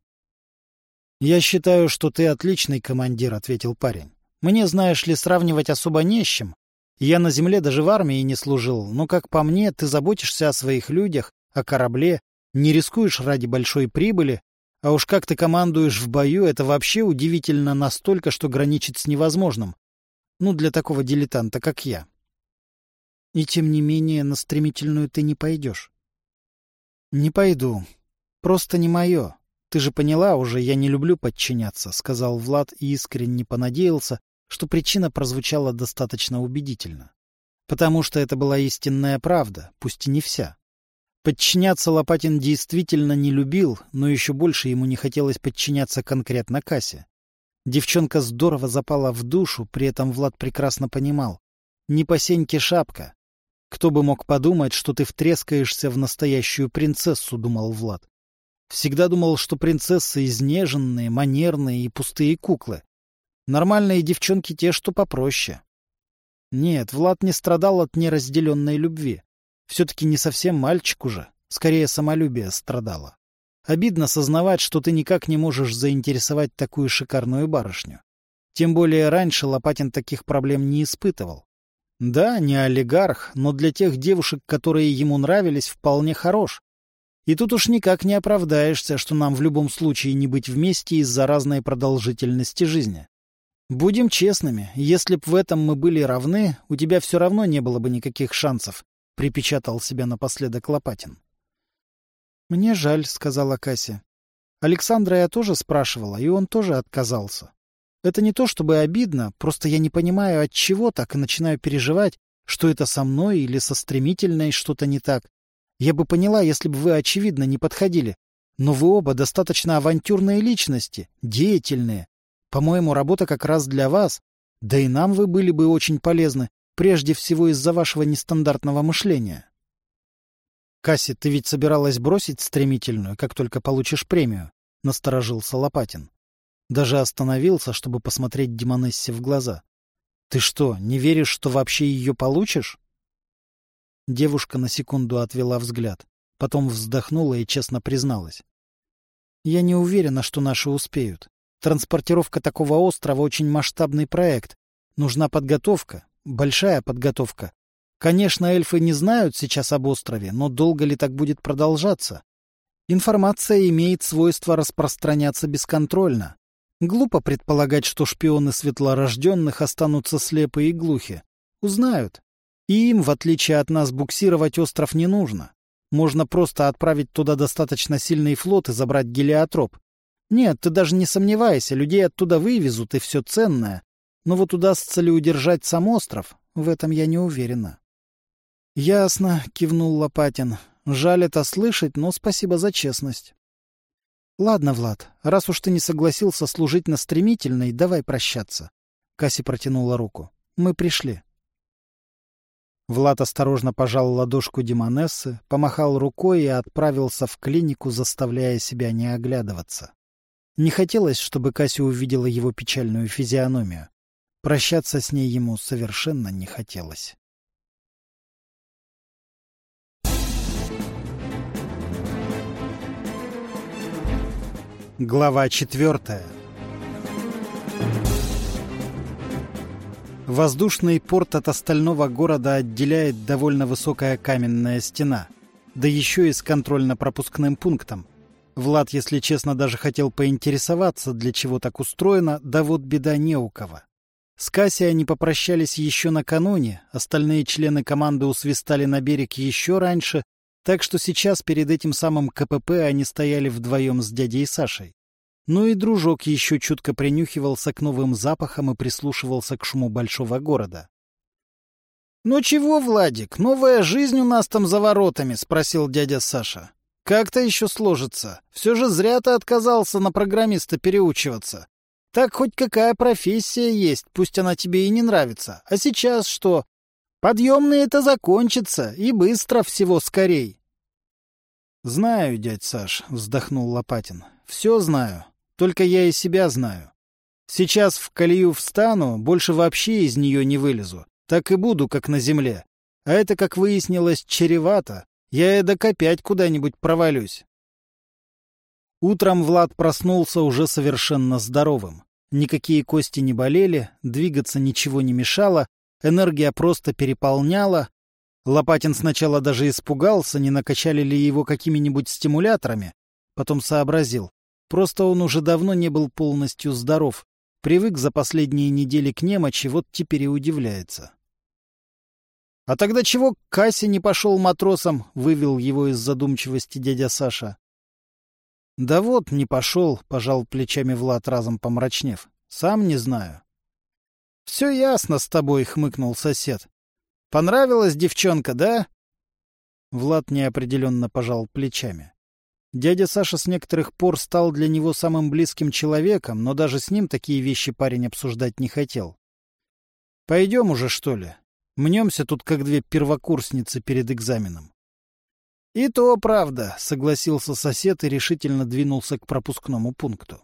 «Я считаю, что ты отличный командир», — ответил парень. «Мне, знаешь ли, сравнивать особо не с чем. Я на земле даже в армии не служил, но, как по мне, ты заботишься о своих людях, о корабле, не рискуешь ради большой прибыли, а уж как ты командуешь в бою, это вообще удивительно настолько, что граничит с невозможным. Ну, для такого дилетанта, как я. И тем не менее на стремительную ты не пойдешь». «Не пойду. Просто не мое. Ты же поняла уже, я не люблю подчиняться», — сказал Влад и искренне понадеялся, что причина прозвучала достаточно убедительно. Потому что это была истинная правда, пусть и не вся. Подчиняться Лопатин действительно не любил, но еще больше ему не хотелось подчиняться конкретно Касе. Девчонка здорово запала в душу, при этом Влад прекрасно понимал. Не по сеньке шапка. Кто бы мог подумать, что ты втрескаешься в настоящую принцессу, думал Влад. Всегда думал, что принцессы изнеженные, манерные и пустые куклы. Нормальные девчонки те, что попроще. Нет, Влад не страдал от неразделенной любви. Все-таки не совсем мальчик уже, скорее самолюбие страдало. Обидно сознавать, что ты никак не можешь заинтересовать такую шикарную барышню. Тем более раньше Лопатин таких проблем не испытывал. Да, не олигарх, но для тех девушек, которые ему нравились, вполне хорош. И тут уж никак не оправдаешься, что нам в любом случае не быть вместе из-за разной продолжительности жизни. Будем честными, если б в этом мы были равны, у тебя все равно не было бы никаких шансов, — припечатал себя напоследок Лопатин. — Мне жаль, — сказала Кася. Александра я тоже спрашивала, и он тоже отказался. Это не то чтобы обидно, просто я не понимаю, от чего так, и начинаю переживать, что это со мной или со стремительной что-то не так. Я бы поняла, если бы вы, очевидно, не подходили. Но вы оба достаточно авантюрные личности, деятельные. По-моему, работа как раз для вас. Да и нам вы были бы очень полезны, прежде всего из-за вашего нестандартного мышления. Касси, ты ведь собиралась бросить стремительную, как только получишь премию? Насторожился Лопатин. Даже остановился, чтобы посмотреть Демонессе в глаза. Ты что, не веришь, что вообще ее получишь? Девушка на секунду отвела взгляд, потом вздохнула и честно призналась. Я не уверена, что наши успеют. Транспортировка такого острова очень масштабный проект. Нужна подготовка, большая подготовка. Конечно, эльфы не знают сейчас об острове, но долго ли так будет продолжаться? Информация имеет свойство распространяться бесконтрольно. Глупо предполагать, что шпионы светлорожденных останутся слепы и глухи. Узнают. И им, в отличие от нас, буксировать остров не нужно. Можно просто отправить туда достаточно сильный флот и забрать гелиотроп. Нет, ты даже не сомневайся, людей оттуда вывезут, и все ценное. Но вот удастся ли удержать сам остров, в этом я не уверена. — Ясно, — кивнул Лопатин. — Жаль это слышать, но спасибо за честность. — Ладно, Влад, раз уж ты не согласился служить на стремительной, давай прощаться. Касси протянула руку. — Мы пришли. Влад осторожно пожал ладошку Демонессы, помахал рукой и отправился в клинику, заставляя себя не оглядываться. Не хотелось, чтобы Кася увидела его печальную физиономию. Прощаться с ней ему совершенно не хотелось. Глава 4. Воздушный порт от остального города отделяет довольно высокая каменная стена, да еще и с контрольно-пропускным пунктом. Влад, если честно, даже хотел поинтересоваться, для чего так устроено, да вот беда не у кого. С Касей они попрощались еще накануне, остальные члены команды усвистали на берег еще раньше, так что сейчас перед этим самым КПП они стояли вдвоем с дядей Сашей. Ну и дружок еще чутко принюхивался к новым запахам и прислушивался к шуму большого города. — Ну чего, Владик, новая жизнь у нас там за воротами? — спросил дядя Саша. — Как-то еще сложится. Все же зря ты отказался на программиста переучиваться. Так хоть какая профессия есть, пусть она тебе и не нравится. А сейчас что? Подъемный это закончится, и быстро всего скорей. — Знаю, дядь Саш, — вздохнул Лопатин. — Все знаю, только я и себя знаю. Сейчас в колею встану, больше вообще из нее не вылезу. Так и буду, как на земле. А это, как выяснилось, чревато. Я эдак опять куда-нибудь провалюсь. Утром Влад проснулся уже совершенно здоровым. Никакие кости не болели, двигаться ничего не мешало, энергия просто переполняла. Лопатин сначала даже испугался, не накачали ли его какими-нибудь стимуляторами. Потом сообразил. Просто он уже давно не был полностью здоров. Привык за последние недели к немочи, вот теперь и удивляется. — А тогда чего к Кассе не пошел матросом? — вывел его из задумчивости дядя Саша. — Да вот, не пошел, — пожал плечами Влад, разом помрачнев. — Сам не знаю. — Все ясно с тобой, — хмыкнул сосед. — Понравилась девчонка, да? Влад неопределенно пожал плечами. Дядя Саша с некоторых пор стал для него самым близким человеком, но даже с ним такие вещи парень обсуждать не хотел. — Пойдем уже, что ли? Мнемся тут, как две первокурсницы перед экзаменом. — И то правда, — согласился сосед и решительно двинулся к пропускному пункту.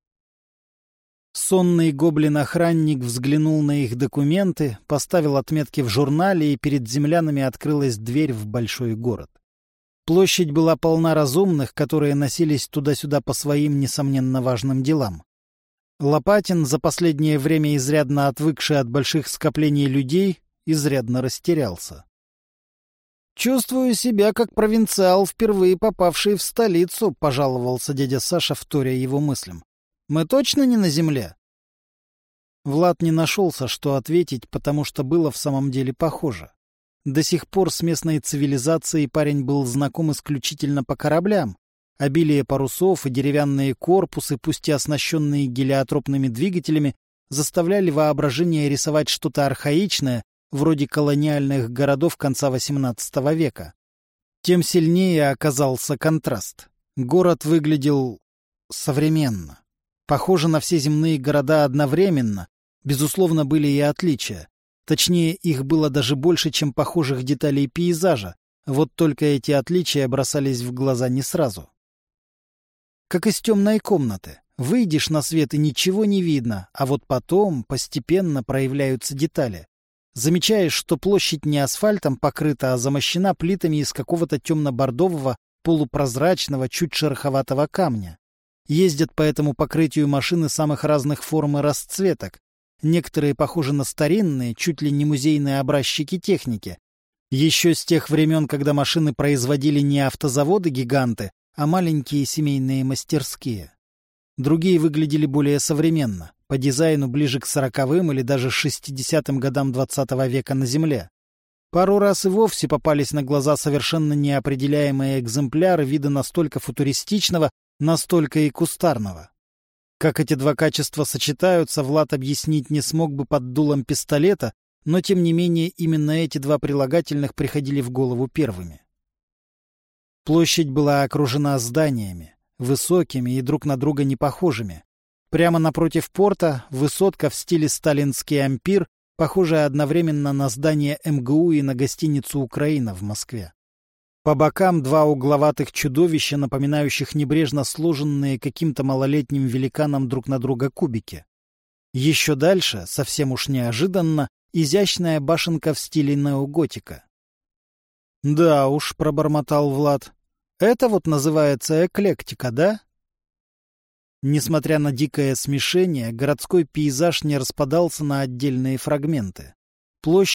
Сонный гоблин-охранник взглянул на их документы, поставил отметки в журнале, и перед землянами открылась дверь в большой город. Площадь была полна разумных, которые носились туда-сюда по своим, несомненно, важным делам. Лопатин, за последнее время изрядно отвыкший от больших скоплений людей, изрядно растерялся. «Чувствую себя как провинциал, впервые попавший в столицу», — пожаловался дядя Саша, вторя его мыслям. «Мы точно не на земле?» Влад не нашелся, что ответить, потому что было в самом деле похоже. До сих пор с местной цивилизацией парень был знаком исключительно по кораблям. Обилие парусов и деревянные корпусы, пусть и оснащенные гелиотропными двигателями, заставляли воображение рисовать что-то архаичное, вроде колониальных городов конца XVIII века. Тем сильнее оказался контраст. Город выглядел современно. Похоже на все земные города одновременно. Безусловно, были и отличия. Точнее, их было даже больше, чем похожих деталей пейзажа. Вот только эти отличия бросались в глаза не сразу. Как из темной комнаты. Выйдешь на свет, и ничего не видно, а вот потом постепенно проявляются детали. Замечаешь, что площадь не асфальтом покрыта, а замощена плитами из какого-то темно-бордового, полупрозрачного, чуть шероховатого камня. Ездят по этому покрытию машины самых разных форм и расцветок. Некоторые похожи на старинные, чуть ли не музейные образчики техники. Еще с тех времен, когда машины производили не автозаводы-гиганты, а маленькие семейные мастерские. Другие выглядели более современно, по дизайну ближе к 40-м или даже 60-м годам XX века на Земле. Пару раз и вовсе попались на глаза совершенно неопределяемые экземпляры вида настолько футуристичного, настолько и кустарного. Как эти два качества сочетаются, Влад объяснить не смог бы под дулом пистолета, но тем не менее именно эти два прилагательных приходили в голову первыми. Площадь была окружена зданиями, высокими и друг на друга не похожими. Прямо напротив порта высотка в стиле сталинский ампир, похожая одновременно на здание МГУ и на гостиницу «Украина» в Москве. По бокам два угловатых чудовища, напоминающих небрежно сложенные каким-то малолетним великаном друг на друга кубики. Еще дальше, совсем уж неожиданно, изящная башенка в стиле неоготика. «Да уж», — пробормотал Влад, — «это вот называется эклектика, да?» Несмотря на дикое смешение, городской пейзаж не распадался на отдельные фрагменты. Площадь